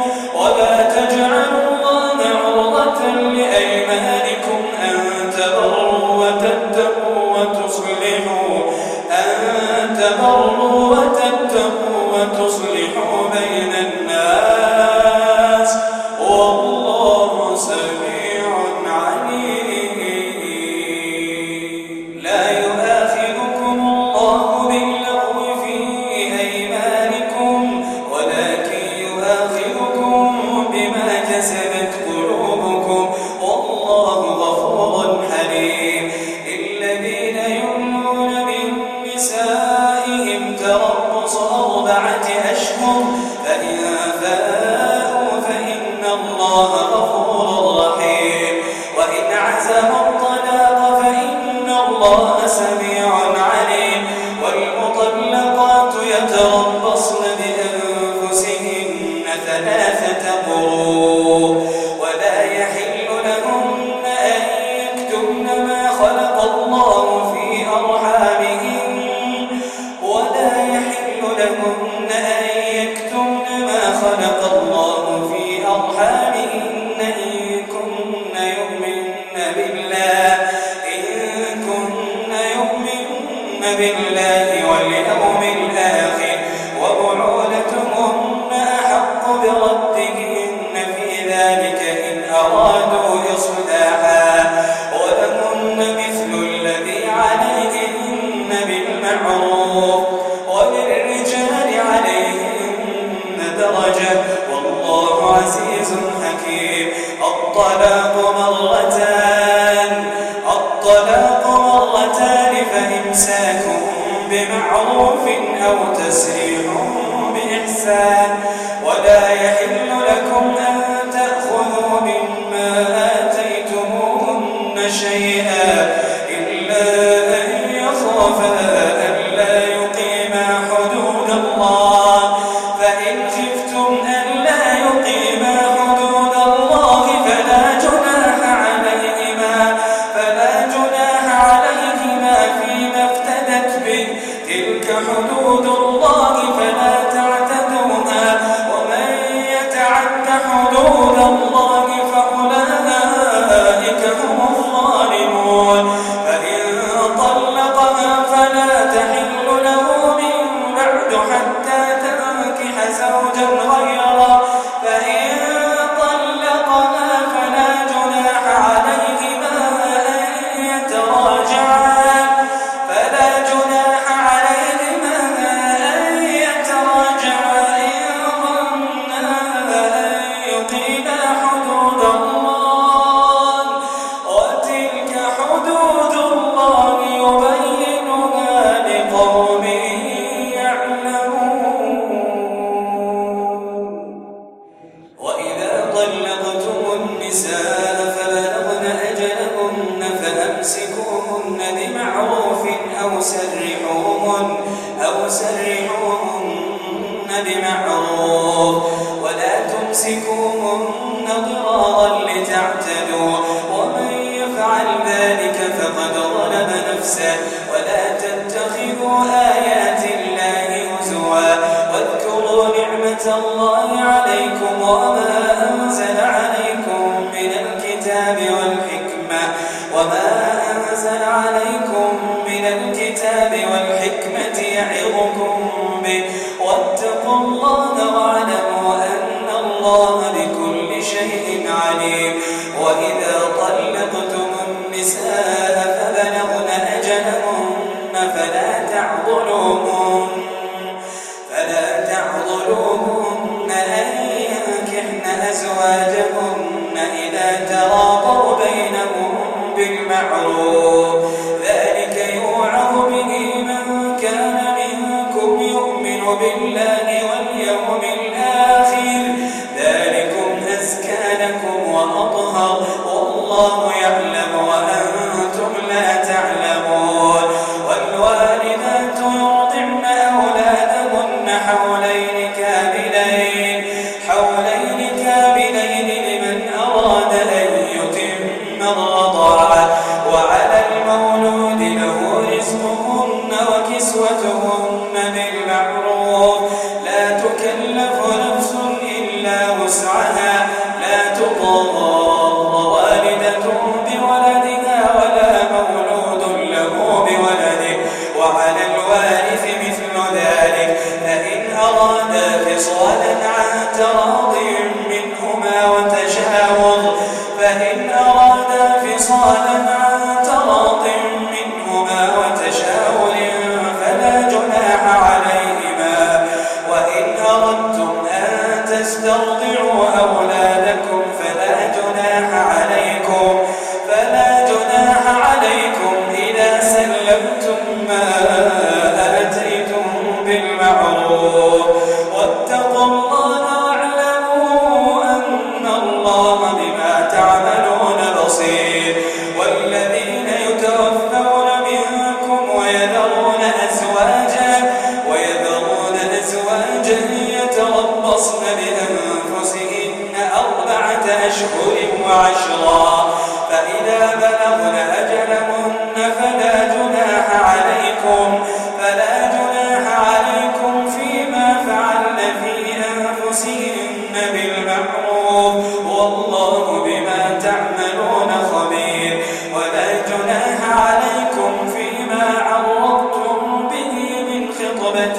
أن تبروا وتتقوا وتصلحوا بين الناس والله سميع عليم لا يؤاخذكم الله باللغو في أيمانكم ولكن يؤاخذكم بما كسبت قلوبكم والله غفور حليم الذين يؤمنون من نسائهم تربص 4 أشهر فإن فاءوا فإن الله غفور رحيم وإن عزموا الطلاق فإن الله سميع عليم والمطلقات يتربصن بأنفسهن 3 قروء ولا يحل لهن أن يكتمن ما خلق الله في أرحامهن إن كن يؤمن بالله واليوم الآخر وبعولتهن أحق بردهن في ذلك إن أرادوا إصلاحا ولهن مثل الذي عليهن بالمعروف وللرجال عليهن درجة والله عزيز حكيم الطلاق مرتان فإمساك بمعروف أو تسريح بإحسان ولا يحل لكم أن تأخذوا مما آتيتموهن شيئا إلا أن يخافا ألا يقيما حدود الله فإن خفتم ألا يقيما حدود الله فلا جناح عليهما فيما افتدت به تلك حدود الله فلا تعتدوها ومن النساء فبلغن أجلهن فأمسكوهن بمعروف أو سرحوهن بمعروف ولا تمسكوهن ضرارا لتعتدوا ومن يفعل ذلك فقد ظلم نفسه ولا تتخذوا آيات الله هزوا واذكروا نعمة الله عليكم وما أنزل عليكم من الكتاب والحكمة يعظكم به واتقوا الله واعلموا أن الله بكل شيء عليم وإذا طلقتم النساء فبلغن أجلهن فلا تعضلوهن أن ينكحن أزواجهن إذا تراضوا بينهم بالمعروف ذلك يوعظ به من كان منكم يؤمن بالله واليوم الآخر ذلكم أزكى لكم وأطهر والله يعلم وأنتم لا تعلمون والوالدات يرضعن أولادهن حولين كاملين لمن أراد أن يتم الرضاعة وعلى المولود له رزقهن وكسوتهن بالمعروف لا تكلف نفس إلا وسعها لا تضار والدة بولدها ولا مولود له بولده وعلى الوارث مثل ذلك فإن أرادا فصالا عن تراض منهما وتشاور فلا جناح عليهما وإن أردتم أن تسترضعوا أولادكم فلا جناح عليكم إذا سلمتم ما آتيتم بالمعروف واتقوا الله واعلموا أن الله بما تعملون بصير والذين يتوفون منكم ويذرون أزواجا يتربصن بأنفسهن 4 أشهر وعشرا فإذا بلغن أجلهن فلا جناح عليكم فيما فعلن في أنفسهن بالمعروف والله بما تعملون خبير ولا جناح عليكم فيما عرضتم به من خطبة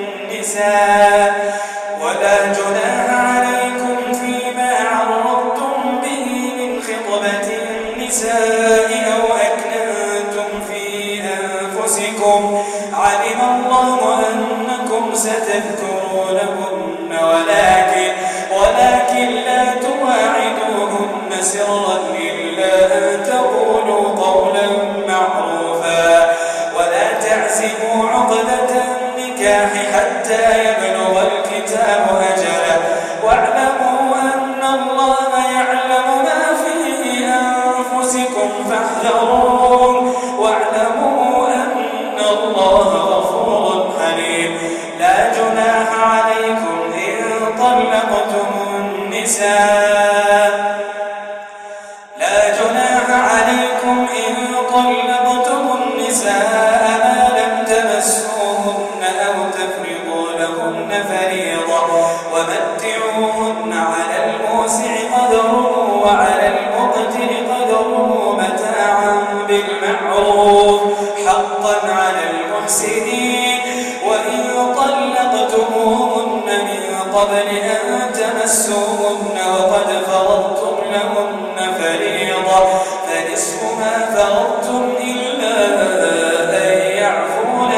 النساء أو أكننتم في أنفسكم علم الله أنكم ستذكرونهن ولكن لا تواعدوهن سرا إلا أن تقولوا قولا معروفا ولا تعزموا عقدة النكاح حتى يبلغ الكتاب أجله واعلموا أن الله يعلم ما في أنفسكم فاحذروه واعلموا أن الله غفور حليم لا جناح عليكم إن طلقتم النساء ما لم تمسوهن أو تفرضوا لهن فريضة ومتعوهن على الموسع قدره وعلى المقتر قدره متاعا بالمعروف حقا على المحسنين وإن طلقتموهن من قبل أن تمسوهن وقد فرضتم لهن فريضة فنصف ما فرضتم إلا أن يعفون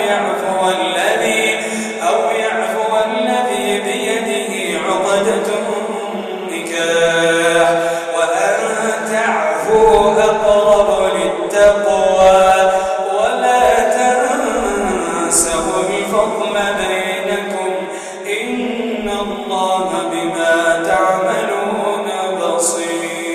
أو يعفو الذي بيده عقدة النكاح وأن تعفوا أقرب للتقوى ولا تنسوا الفضل بينكم إن الله بما تعملون بصير.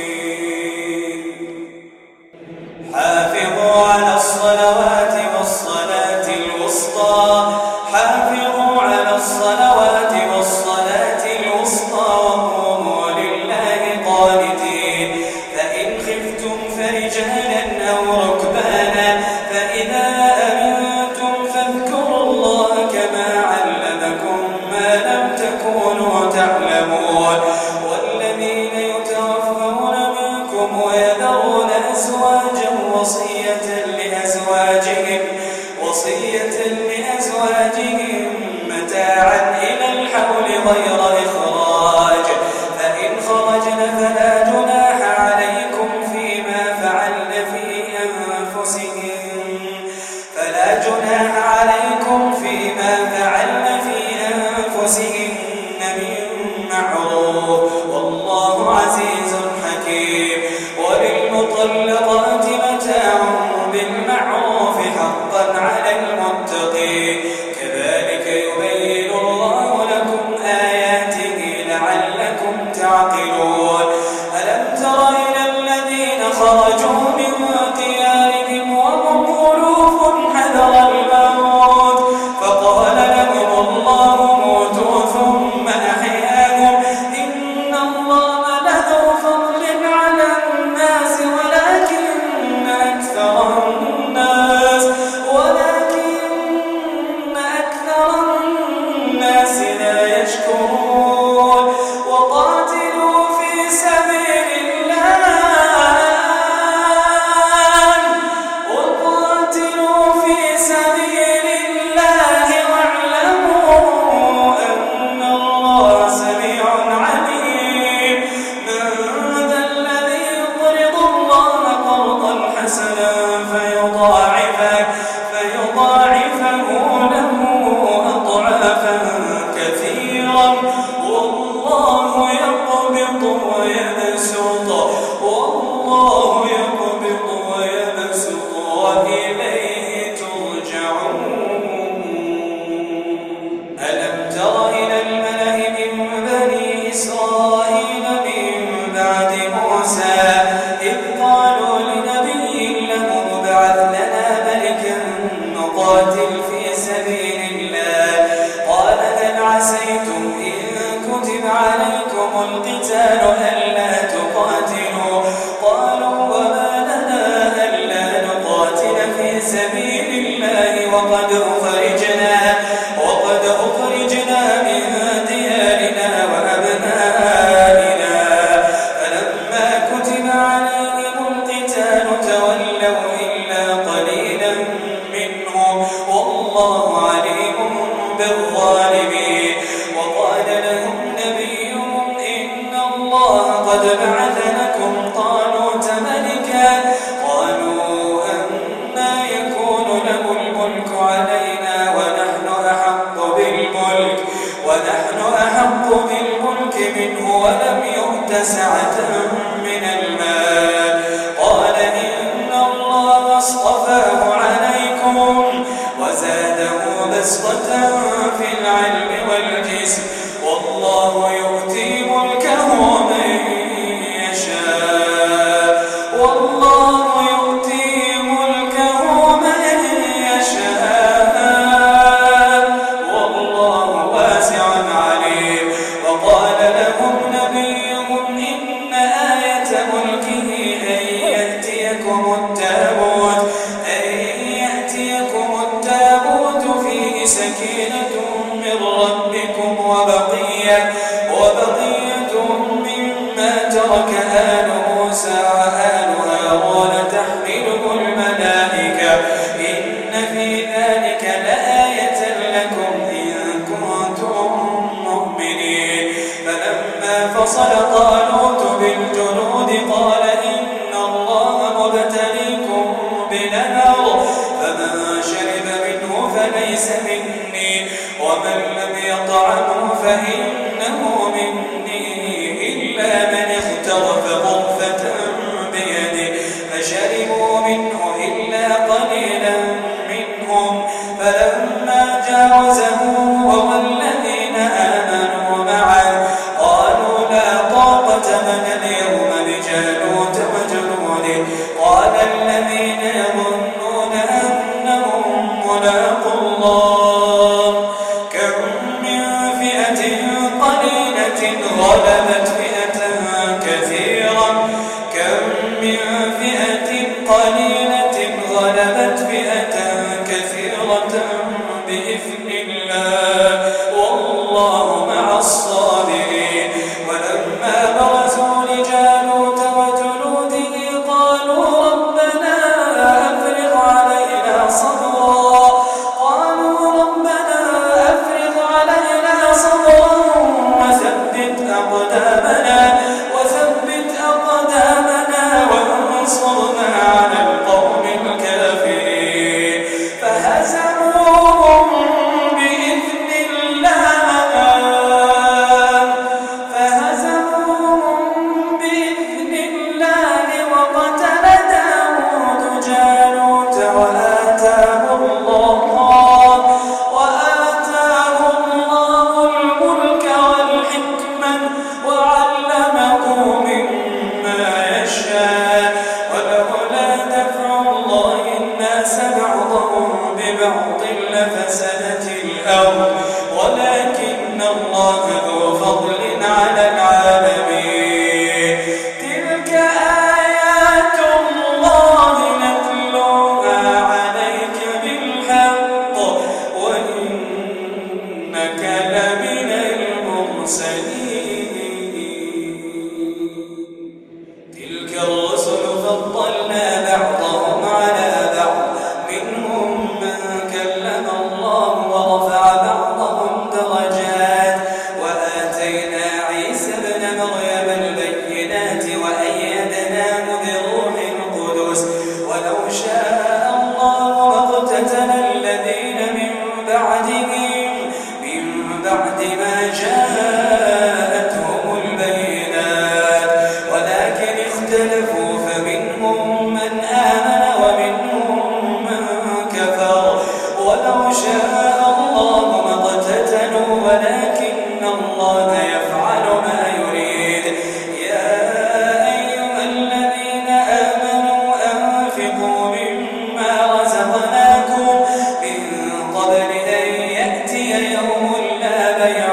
غير إخراج فإن خرجن فلا جناح عليكم فيما فعلن في أنفسهن من معروف والله عزيز حكيم وللمطلقات متاع بالمعروف حقا على المتقين كذلك يبين الله لكم آياته لعلكم تعقلون ألم تر إلى الذين خرجوا من ديارهم وهم ألوف حذر الموت فقال لهم الله موتوا ثم أحياهم إن الله لذو فضل على الناس ولكن أكثر الناس لا يشكرون وقاتلوا في سبيل الله واعلموا أن الله سميع عليم من ذا الذي يقرض الله قرضا حسنا فيضاعفه له أضعافا كثيرا والله يقبض ويبسط وإليه ترجعون ألم تر إلى الملأ من بني إسرائيل من بعد موسى إذ قالوا لنبي له ابعث لنا ملكا نقاتل في سبيل الله قال هل عسيتم إن كتب عليكم القتال ألا تقاتلوا قالوا وما لنا ألا نقاتل في سبيل الله وقد أخرجنا من ديارنا وأبنائنا فلما كتب عليهم القتال تولوا إلا قليلا منهم والله عليم بالظالمين وقال لهم نبيهم إن الله قد بعث لكم طالوت ملكا قالوا أنى يكون له الملك علينا ونحن أحق بالملك منه ولم يؤت سعة من المال قال إن الله اصطفاه عليكم وزاده بسطة في العلم والجسم والله يؤتي ملكه من يشاء والله واسع عليم وقال لهم نبيهم إن آية ملكه أن يأتيكم التابوت فيه سكينة من ربكم وبقية مما ترك آل موسى وآل هارون تحمله الملائكة إن في ذلك لآية لكم إن كنتم مؤمنين فلما فصل طالوت بالجنود قال إن الله مبتليكم بنهر فمن شرب منه فليس مني ومن لم يطعمه فإنه مني إلا من اغترف غرفة بيده فشربوا منه إلا قليلا منهم فلما جاوزه والذين آمنوا معه قالوا لا طاقة لنا اليوم بجالوت وجنوده قال الذين يظنون أنهم ملاقو الله كم من فئة قليلة غلبت فئة كثيرة بإذن الله والله مع الصابرين ولما برزوا لجالوت وجنوده قالوا ربنا أفرغ علينا صبرا الله يفعل ما يريد. يا أيها الذين آمنوا أنفقوا مما رزقناكم من قبل أن يأتي يوم لا بيع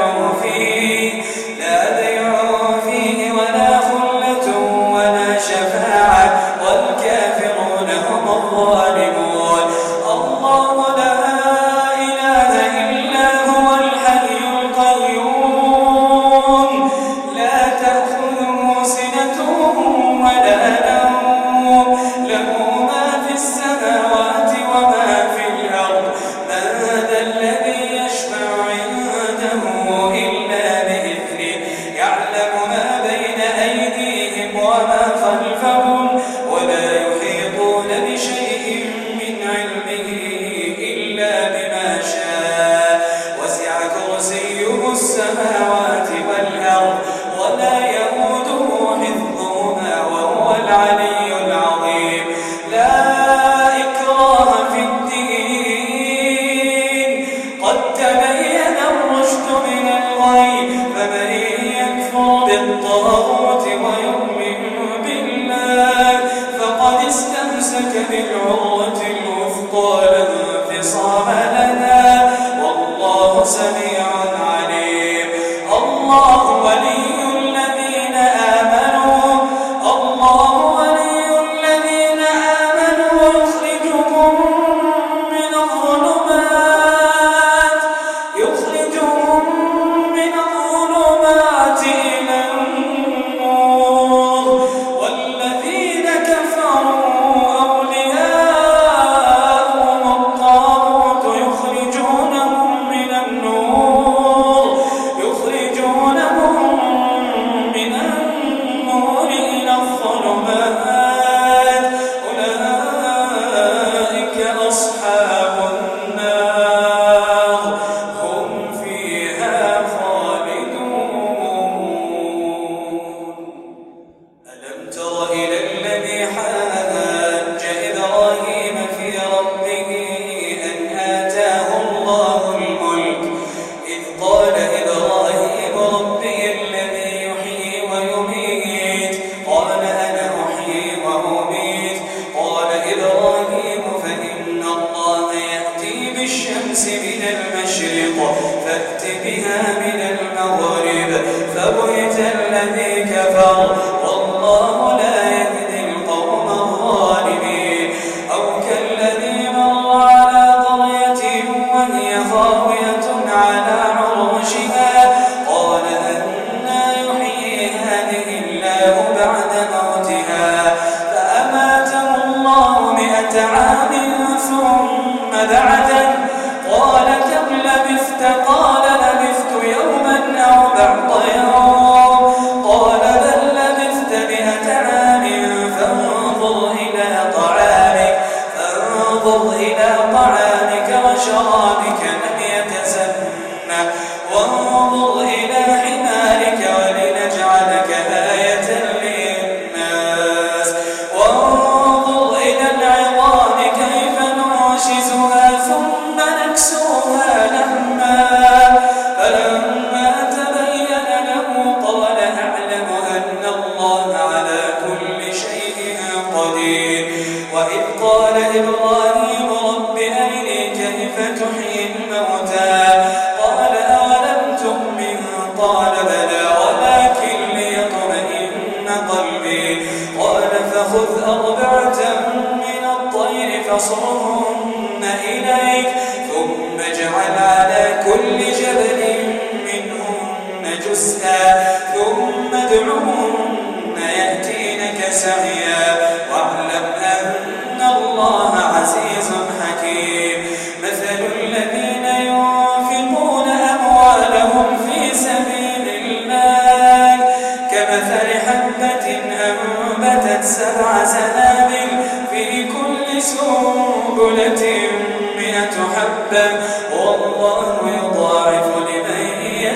فيه ولا خلة ولا شفاعة والكافرون هم الظالمون. الله لا إله إلا هو الحي القيوم لا تأخذه سنة ولا نوم له ما في السماوات وما في الأرض. من ذا الذي يشفع عنده إلا بإذنه يعلم ما بين أيديهم وما خلفهم ولا يحيطون بشيء من علمه إلا بما شاء. وسع كرسيه السماوات والأرض ولا يئوده حفظهما وهو العلي العظيم. لا إكراه في الدين قد تبين الرشد من الغي فمن يكفر بالطاغوت ويؤمن بالله فقد استمسك بالعروة الوثقى لا انفصام لها والله سميع عليم. الله ولي الذين آمنوا يخرجهم من الظلمات إلى النور والذين كفروا أولياءهم الطاغوت يخرجونهم من النور إلى الظلمات أولئك أصحاب النار هم فيها خالدون. ألم تر إلى الذي حاج إبراهيم في ربه أن آتاه الله الملك إذ قال إبراهيم ربي الذي يحيي ويميت قال أنا أحيي وأميت قال إبراهيم فإن الله يأتي بالشمس من المشرق فأت بها من المغرب فبهت الذي كفر والله لا يهدي القوم الظالمين. أو كالذي مر على قرية وهي خاوية على عروشها قال أنى يحيي هذه الله بعد موتها فأماته الله 100 عام ثم بعده قال كم لبثت قال لبثت يوما أو بعض يوم قال بل لبثت 100 عام فانظر إلى طعامك وشرابك لم يتسنى وانظر إلى حمارك ولنجعلك آية للناس وانظر إلى العظام كيف ننشزها ثم نكسوها لحما فلما تبين له قال أعلم أن الله على كل شيء قدير. وإذ قال إبراهيم رب أرني كيف تحيي الموتى قال أولم تؤمن قال بلى ولكن ليطمئن قلبي قال فخذ 4 من الطير فاصرهن إليك ثم اجعل على كل جبل منهن جزءا ثم ادعهن يأتينك سعيا واعلم أن الله عزيز حكيم. مثل الذين ينفقون أموالهم في سبيل الله كمثل حبة أنبتت 7 سنابل في كل سنبلة 100 حبة والله يضاعف لمن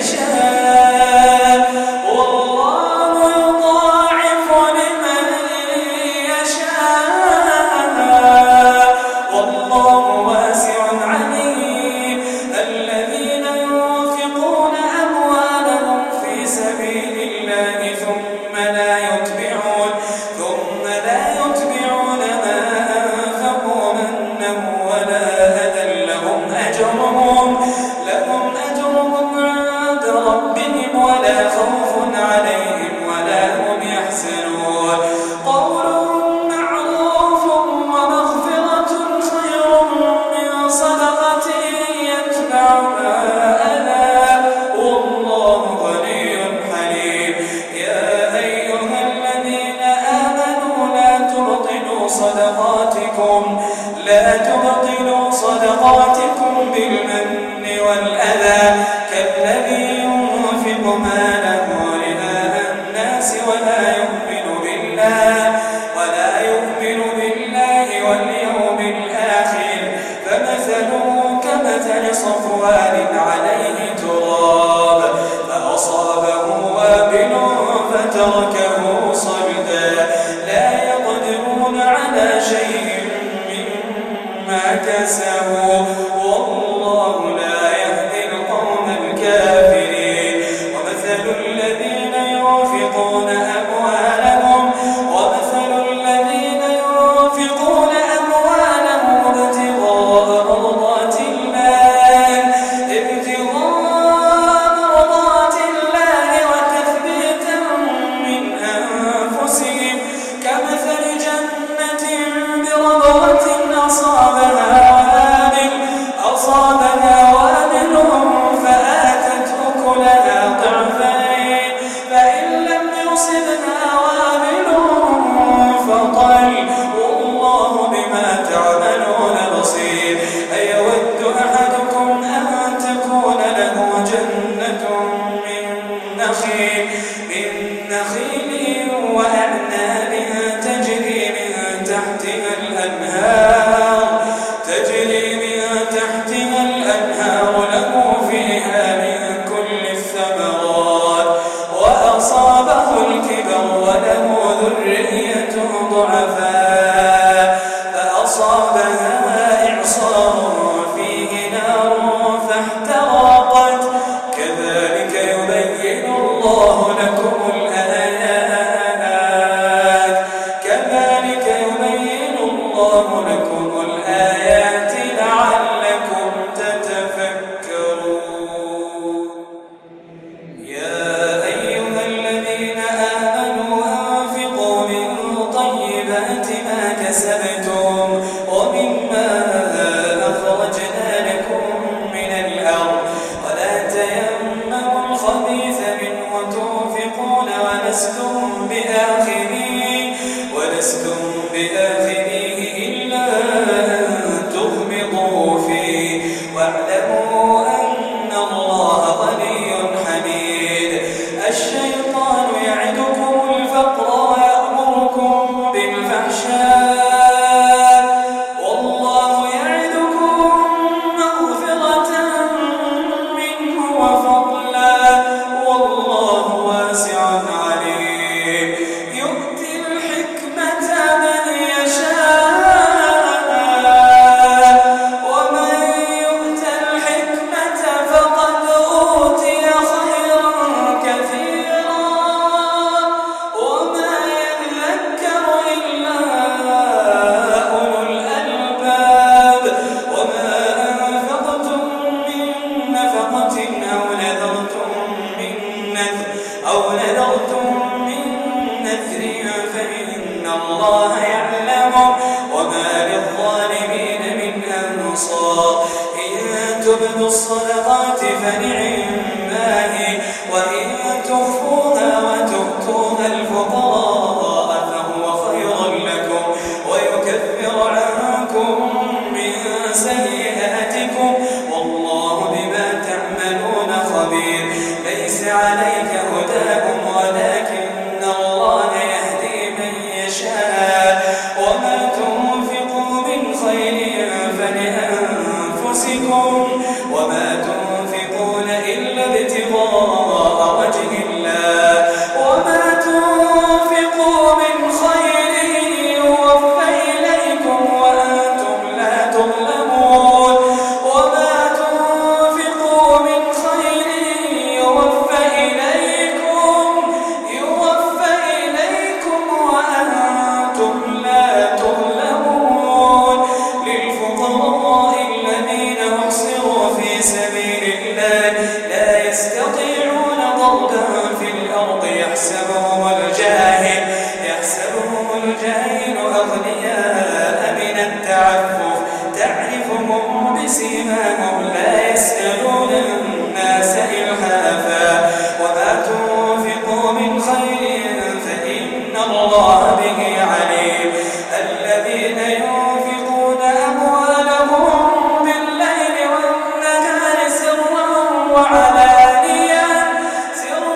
يشاء والله يضاعف لمن يشاء ماله رئاء الناس ولا يؤمن بالله واليوم الآخر فمثله كمثل صفوان عليه تراب فأصابه وابل فتركه صلدا لا يقدرون على شيء مما كسبوا والله لا يهدي القوم الكافرين ومثل الذين ينفقون أموالهم ابتغاء مرضات الله وتثبيتا من أنفسهم كمثل جنة بربوة أصابها وابل فآتت أكلها ضعفين فإن لم يصبها وابل فطل والله بما تعملون بصير أيود أحدكم أن تكون له جنة من نخيل وأعناب تجري من تحتها الأنهار له فيها من كل الثمرات وأصابه الكبر وله ذرية ضعفاء فأصابها إعصار فيه نار فاحترقت كذلك يبين الله لكم الآيات لعلكم تتفكرون يا أيها الذين آمنوا أنفقوا من طيبات ما كسبتم ومما أخرجنا لكم من الأرض ولا تيمموا الخبيث منه تنفقون ولستم بآخذيه إلا أن تغمضوا فيه واعلموا أن الله غني حميد الشيطان يعدكم الفقر ويأمركم بالفحشاء والله يعدكم مغفرة منه وفضلا والله واسع عليم يؤتي الحكمة من يشاء ومن يؤت الحكمة فقد أوتي خيرا كثيرا وما يذكر إلا أولو الألباب وما أنفقتم من نفقة أو نذرتم من نذر فإن الله يعلمه وما للظالمين من أنصار إن تبدوا الصدقات فنعما هي وإن تخفوها وتؤتوها الفقراء فهو خير لكم ويكفر عنكم من سيئاتكم والله بما تعملون خبير ليس عليك هداهم ولكن الله يهدي من يشاء وما تنفقوا من خير فلأنفسكم وما تنفقون إلا ابتغاء وجه الله وما تنفقوا من خير يوفى إليكم وأنتم لا تظلمون وما تنفقوا من خير يوفى إليكم وأنتم لا تظلمون للفقراء الذين أحصروا في سبيل الله لا يستطيعون ضربا في الأرض يحسبهم الجاهل أغنياء من التعفف تعرفهم بسيماهم لا يسألون الناس إلحافا وما تنفقوا من خير فإن الله به عليم الذين ينفقون أموالهم بالليل والنهار سرا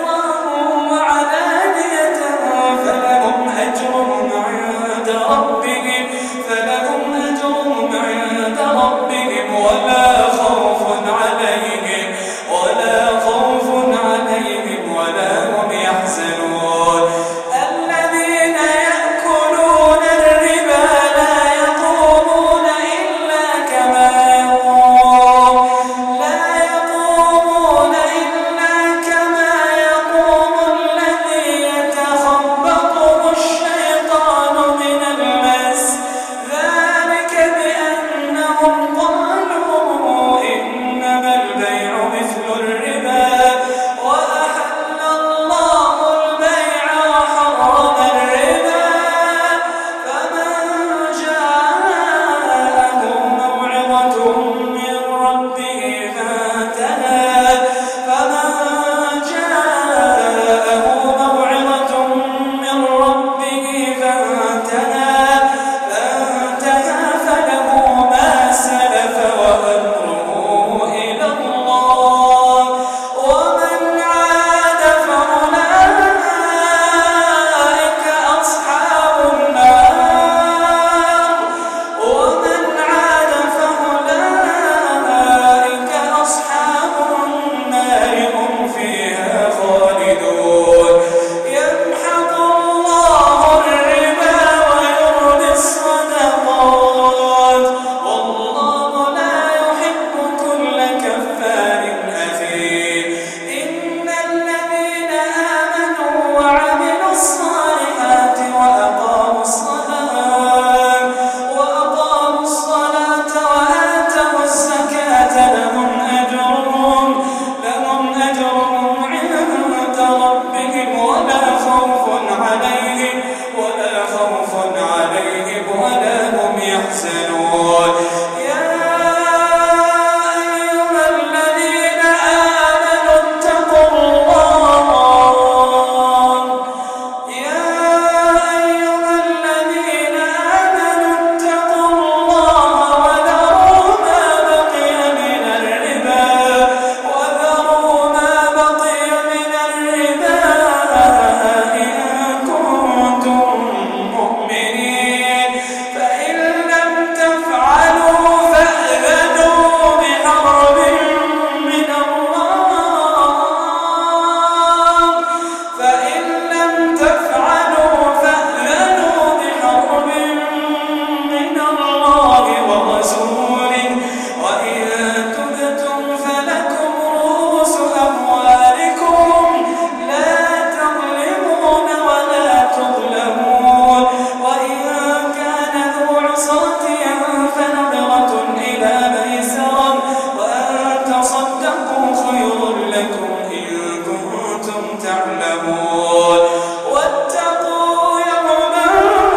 تعلمون واتقوا يوما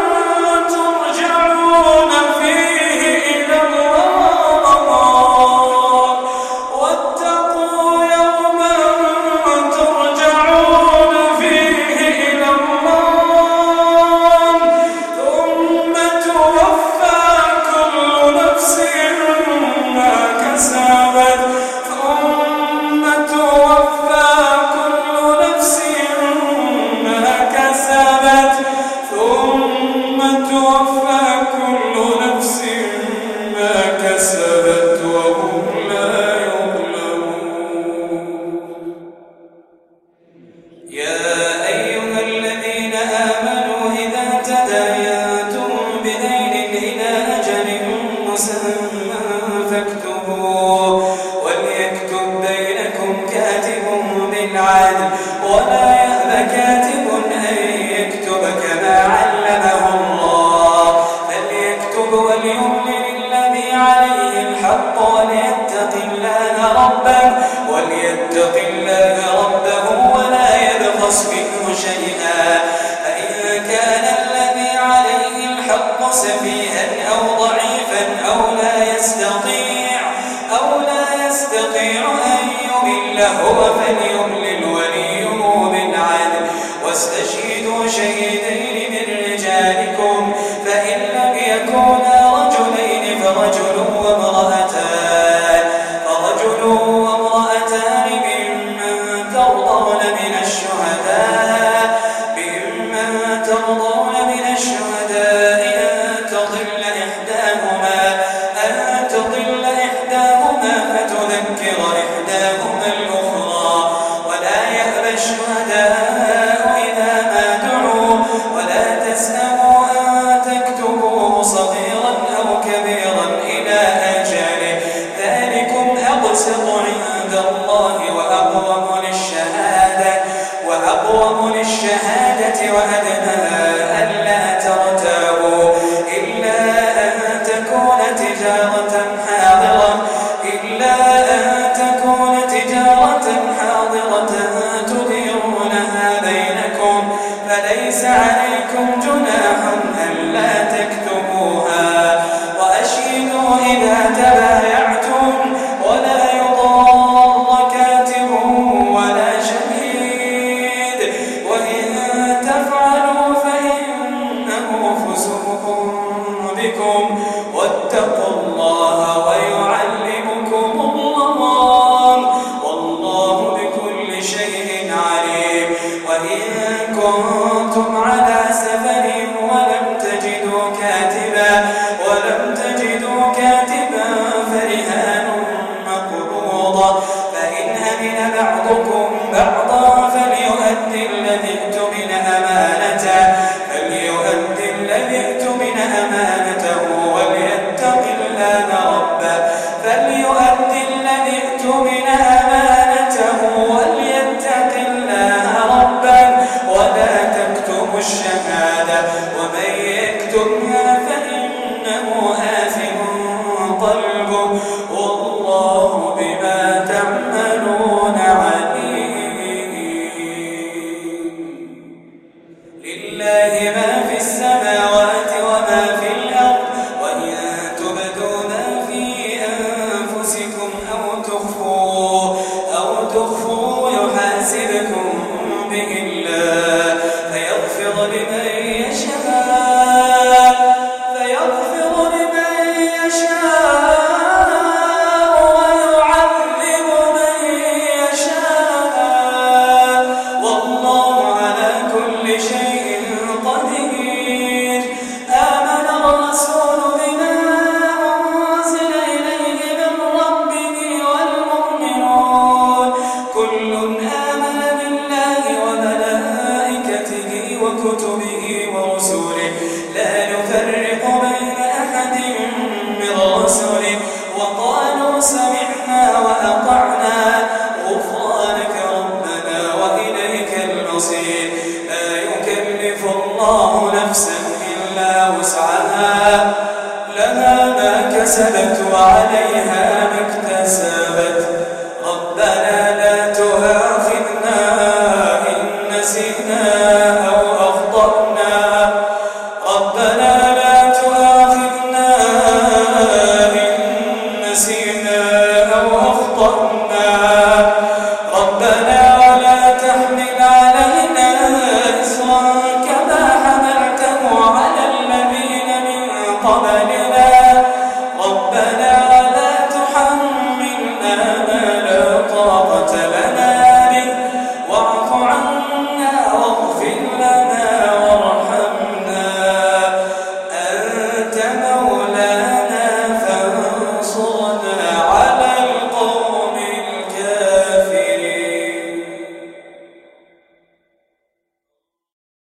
ترجعون فيه إلى الله واتقوا يوما ترجعون فيه إلى الله ثم توفى كل نفس ما كسبت وهم لا يظلمون. يا أيها الذين آمنوا إذا تداينتم بدين إلى أجل مسمى فاكتبوه وليكتب بينكم كاتب بالعدل ولا يأب كاتب أن يكتب كما علمه الله فليكتب وليملل الذي عليه الحق وليتق الله ربه ولا يبخس منه شيئا فإن كان الذي عليه الحق سفيها أو ضعيفا أو لا يستطيع أن يمل هو فليملل وليه بالعدل واستشهدوا شهيدين من رجالكم فإن لم يكونا رجلين فرجل وامرأتان ممن ترضون من الشهداء أن تضل إحداهما فتذكر إحداهما الأخرى ولا يأبى الشهداء إذا ما دعوا ولا تسأموا أن تكتبوه صغيرا أو كبيرا إلى أجله ذلكم أقسط عند الله وأقوم للشهادة وأدنى ألا ترتابوا إلا أن تكون تجارة حاضرة تديرونها بينكم فليس عليكم جناح ألا تكتبوها وأشهدوا إذا تبايعتم ولا يضار كاتب ولا شهيد وإن تفعلوا فإنه فسوق بكم واتقوا الله ويعلمكم الله والله بكل شيء عليم وإن كنتم على سفر ولم تجدوا كاتبا فرهان مقبوضة فإن أمن بعضكم بعضا فليؤدي الذي اؤتمن أمانته وليتق الله ربه ولا تكتموا الشهادة ومن يكتمها فإنه آثم قلبه والله بما تعملون عليم. لله ما في السماوات وما في الأرض وإن تبدوا ما في أنفسكم أو تخفوه يحاسبكم به الله فيغفر لمن يشاء ويعذب من يشاء والله على كل شيء قدير. آمن الرسول بما أنزل إليه من ربه والمؤمنون كل آمن بالله وملائكته وكتبه ورسله لا نفرق بين أحد من رسله وقالوا سمعنا وأطعنا غفرانك ربنا وإليك المصير. لا يكلف الله نفسا إلا وسعها لها ما كسبت وعليها